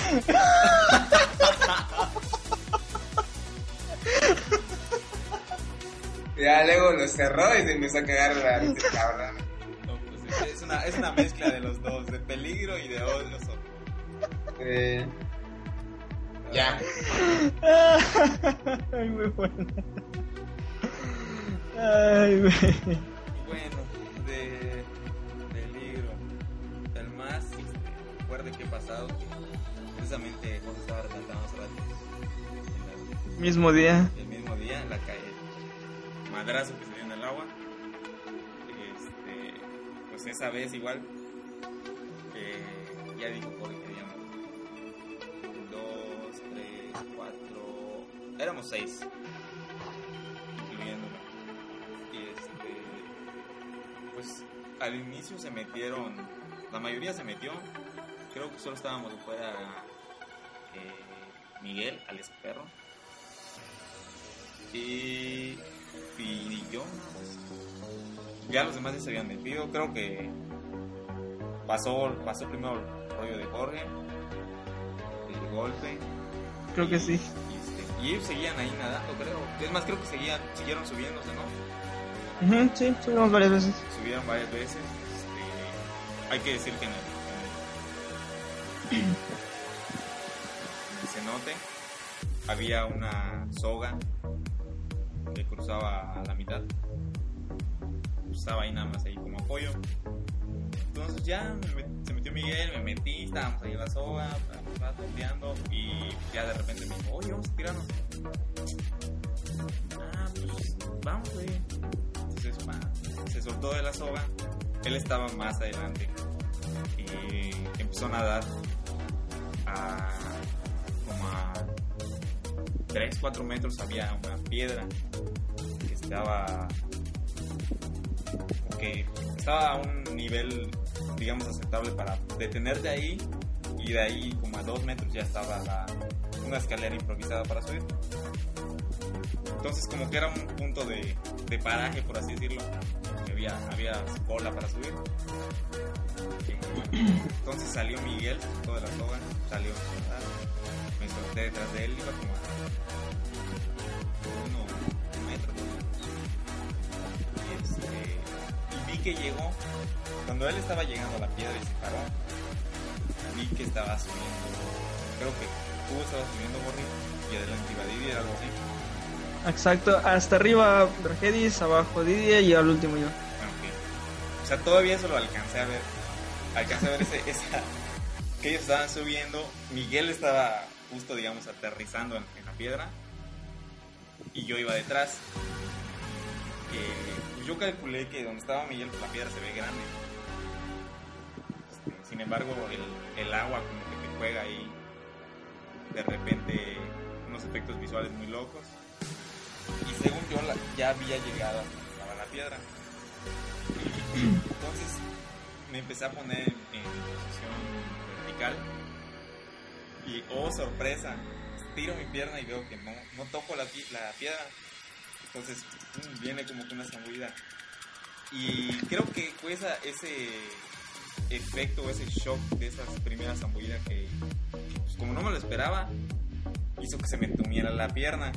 Ya luego lo cerró y se empezó a cagar la risa, cabrón. No, pues es, una, es una mezcla de los dos, de peligro y de oso. Eh, ya. Ay, muy bueno. Ay, güey. Bueno, de peligro. El más este, fuerte que he pasado, que precisamente José estaba relatando hace rato. Mismo día. El mismo día, en la calle. Madrazo que se dio en el agua. Este, pues esa vez igual, eh, ya dijo Jorge que digamos dos, tres, cuatro, éramos seis, incluyéndome. Y este, pues al inicio se metieron, la mayoría se metió, creo que solo estábamos afuera eh, Miguel, alias Perro, y y yo, ya los demás ya se habían metido. Creo que pasó pasó primero el rollo de Jorge, el golpe, creo y, que sí, y, este, y ellos seguían ahí nadando, creo. Es más, creo que seguían siguieron subiéndose, ¿no? Uh-huh, sí, subimos varias veces. Subieron varias veces. Este, hay que decir que en el, en el, en el cenote había una soga que cruzaba a la mitad. Estaba ahí nada más ahí como apoyo. Entonces ya me, se metió Miguel, me metí, estábamos ahí en la soga, estaba topeando y ya de repente me dijo, oye, vamos a tirarnos. Ah, pues vamos, güey. Entonces va, se soltó de la soga, él estaba más adelante y empezó a nadar a como a tres, cuatro metros había una piedra que estaba que estaba a un nivel digamos aceptable para detenerte ahí, y de ahí como a dos metros ya estaba la, una escalera improvisada para subir. Entonces como que era un punto de, de paraje, por así decirlo, que había, había cola para subir. Entonces salió Miguel, toda la soga, salió a nadar. Me solté detrás de él, iba como a uno, un metro, y, este, y vi que llegó, cuando él estaba llegando a la piedra y se paró, vi que estaba subiendo, creo que tú estabas subiendo, Borri, y adelante iba Didi, algo así. Exacto, hasta arriba Regedis, abajo Didi y al último yo. Okay. O sea, todavía eso lo alcancé a ver, alcancé a ver ese, esa, que ellos estaban subiendo, Miguel estaba justo, digamos, aterrizando en, en la piedra y yo iba detrás. Eh, yo calculé que donde estaba Miguel, la piedra se ve grande. Este, sin embargo, el, el agua como que te juega ahí de repente unos efectos visuales muy locos. Y según yo la, ya había llegado a la piedra. Entonces me empecé a poner en, en posición vertical. Y oh sorpresa, tiro mi pierna y veo que no, no toco la, la piedra. Entonces um, viene como que una zambullida. Y creo que fue esa, ese efecto, ese shock de esas primeras zambullidas que, pues, como no me lo esperaba, hizo que se me entumiera la pierna.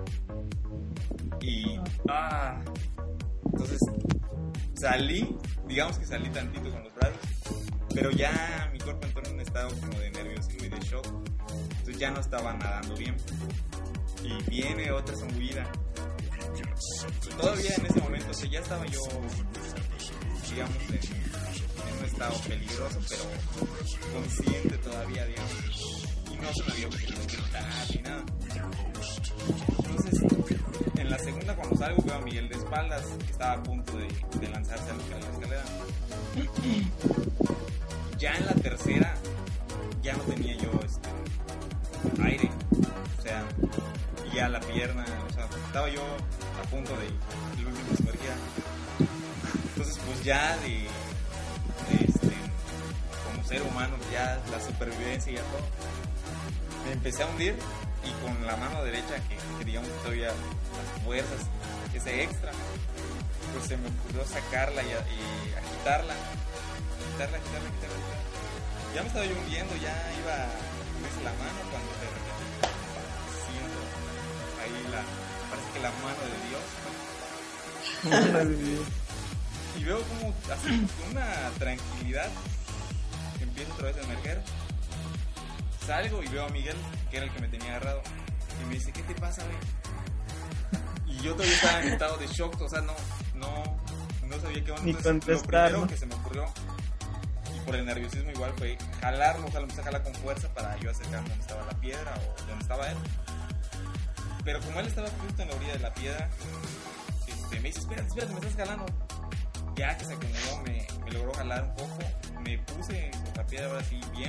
Y ah, entonces salí, digamos que salí tantito con los brazos, pero ya mi cuerpo entró en un estado como de nerviosismo y de shock. Entonces ya no estaba nadando bien. Y viene otra zambullida. Todavía en ese momento, o sea, ya estaba yo, digamos, en, en un estado peligroso, pero consciente todavía, digamos. Y no se me había ocurrido gritar ni nada. Entonces En la segunda, cuando salgo, veo a Miguel de espaldas, que estaba a punto de, de lanzarse a la escalera. Ya en la tercera, ya no tenía yo este, aire. O sea, ya la pierna, o sea, estaba yo a punto de, de última sumergida. Entonces, pues ya de, de este, como ser humano, ya la supervivencia y ya todo, me empecé a hundir y con la mano derecha, que, que digamos todavía las fuerzas, ese extra, pues se me ocurrió sacarla y, y agitarla, agitarla, agitarla, agitarla, agitarla. Ya me estaba yo hundiendo, ya iba a hundirse la mano cuando de repente siento ahí la, parece que la mano de Dios. Y veo como así con una tranquilidad empiezo otra vez a emerger. Salgo y veo a Miguel, que era el que me tenía agarrado, y me dice, ¿qué te pasa, güey? Y yo todavía estaba en estado de shock, o sea, no, no, no sabía qué onda. Ni Entonces, contestar, lo primero ¿no? que se me ocurrió, y por el nerviosismo igual, fue jalarlo, o sea, lo empecé a jalar con fuerza para yo acercarme donde estaba la piedra o donde estaba él. Pero como él estaba justo en la orilla de la piedra, este, me dice, espérate, espérate, me estás jalando. Ya que se acomodó, me, me logró jalar un poco, me puse en la piedra ahora sí bien.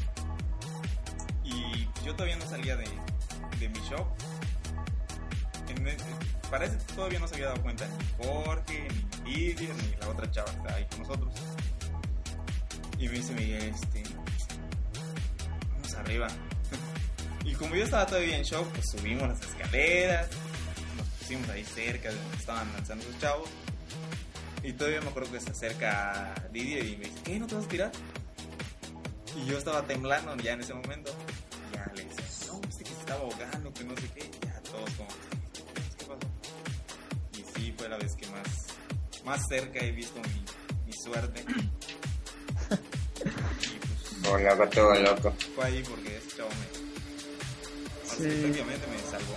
Y yo todavía no salía de, de mi shock. En el, parece que todavía no se había dado cuenta ni Jorge, ni Lidia, ni la otra chava que estaba ahí con nosotros. Y me dice Miguel, este, vamos arriba. Y como yo estaba todavía en shock, pues subimos las escaleras, nos pusimos ahí cerca de donde estaban lanzando los chavos. Y todavía me acuerdo que se acerca Lidia y me dice, ¿qué? ¿No te vas a tirar? Y yo estaba temblando ya en ese momento. Ya le decía, no, viste que se estaba ahogando, que no sé qué. Ya todos como, ¿qué pasó? Y sí, fue la vez que más, más cerca he visto mi, mi suerte. Y pues, Oh, loco, todo loco. fue ahí porque ese chavo me, Sí. prácticamente me salvó.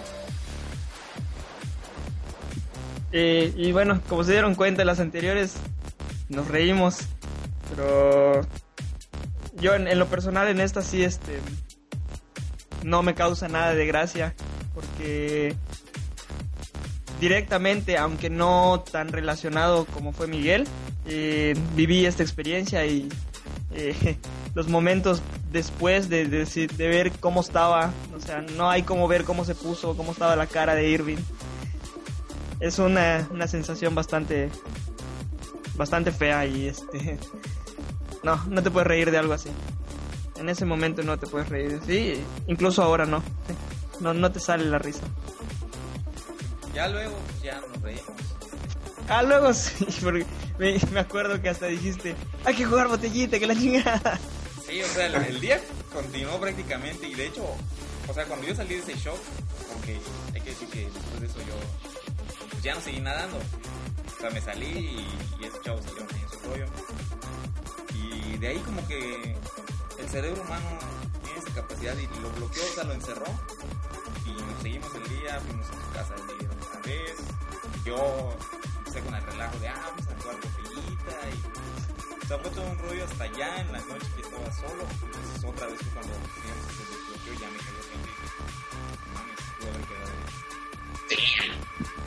Eh, y bueno, como se dieron cuenta en las anteriores, nos reímos, pero yo en, en lo personal en esta sí este no me causa nada de gracia, porque directamente, aunque no tan relacionado como fue Miguel, eh, viví esta experiencia y eh, los momentos después de, de, de ver cómo estaba, o sea, no hay como ver cómo se puso, cómo estaba la cara de Irving. Es una, una sensación bastante bastante fea y este no, no te puedes reír de algo así. En ese momento no te puedes reír, sí, incluso ahora no. No, no te sale la risa. Ya luego, ya nos reímos. Ah, luego sí, porque me, me acuerdo que hasta dijiste, hay que jugar botellita, que la chingada. Sí, o sea, el, el día continuó prácticamente y de hecho, o sea, cuando yo salí de ese shock, porque hay que decir que después de eso yo pues ya no seguí nadando. O sea, me salí y, y esos chavos salieron en su rollo. Y de ahí como que el cerebro humano tiene esa capacidad y lo bloqueó, o sea, lo encerró. Y nos seguimos el día, fuimos a su casa el día otra vez. Yo empecé con el relajo de, ah, vamos a jugar botellita. Y, o sea, fue todo un rollo hasta allá en la noche que estaba solo. Entonces otra vez fue cuando digamos, se desbloqueó, ya me cayó el tiempo y dije, no mames, pudo haber quedado ahí.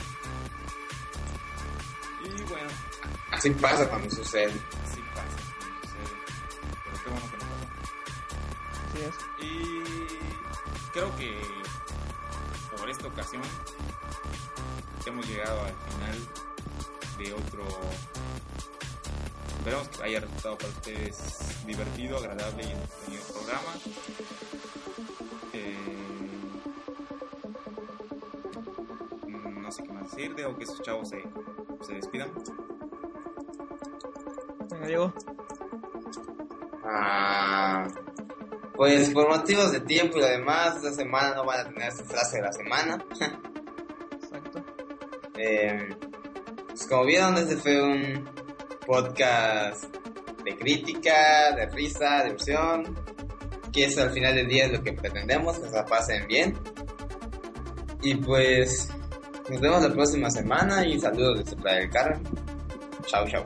Y bueno, Así pasa cuando sucede. así pasa, no sé, pero qué bueno que no pasó. Así es. Y creo que por esta ocasión hemos llegado al final de otro. Esperemos que haya resultado para ustedes divertido, agradable y entretenido programa. Eh, no sé qué más decir, dejo que esos chavos se, se despidan. Venga, Diego. Ah, pues por motivos de tiempo y lo demás, esta semana no van a tener su frase de la semana. Exacto. Eh, pues como vieron, este fue un podcast de crítica, de risa, de diversión, que eso al final del día es lo que pretendemos, que se la pasen bien. Y pues nos vemos la próxima semana y saludos desde Playa del Carmen. Chao, chao.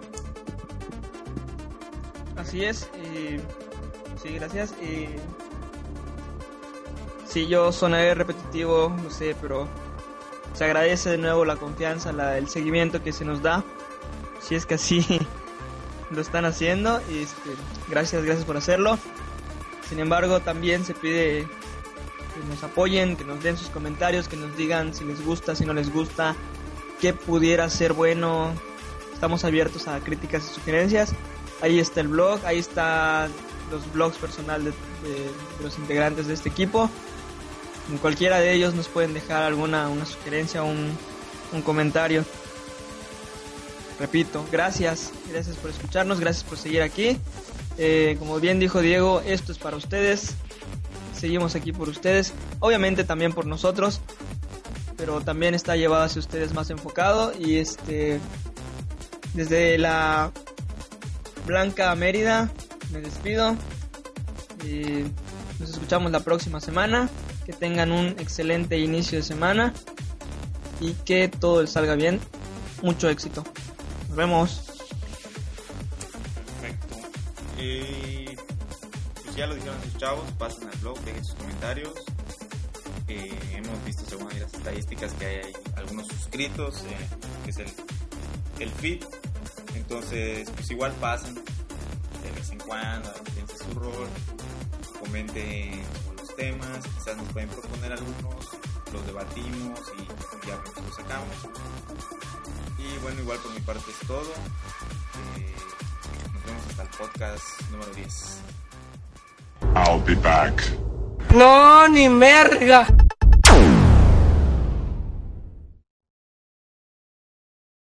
Así es. Eh, sí, gracias. Eh, sí, yo sonaré repetitivo, no sé, pero Se agradece de nuevo la confianza, la, el seguimiento que se nos da, si es que así lo están haciendo. Y este, gracias, gracias por hacerlo. Sin embargo, también se pide que nos apoyen, que nos den sus comentarios, que nos digan si les gusta, si no les gusta, qué pudiera ser bueno. Estamos abiertos a críticas y sugerencias. Ahí está el blog, ahí están los blogs personales de, de, de los integrantes de este equipo. En cualquiera de ellos nos pueden dejar alguna una sugerencia, un, un comentario. Repito, gracias, gracias por escucharnos, gracias por seguir aquí. Eh, como bien dijo Diego, esto es para ustedes. Seguimos aquí por ustedes, obviamente también por nosotros, pero también está llevado hacia ustedes más enfocado. Y este, desde la Blanca Mérida me despido y nos escuchamos la próxima semana. Que tengan un excelente inicio de semana y que todo les salga bien. Mucho éxito. Nos vemos. Perfecto. Y pues ya lo dijeron sus chavos, pasen al blog, dejen sus comentarios. Eh, hemos visto según las estadísticas que hay algunos suscritos, eh, que es el, el feed. Entonces, pues igual pasen de vez en cuando, piensen su rol, comenten los temas, quizás nos pueden proponer algunos, los debatimos y ya los sacamos. Y bueno, igual por mi parte es todo. Eh, nos vemos hasta el podcast número diez. I'll be back. No, ni merga.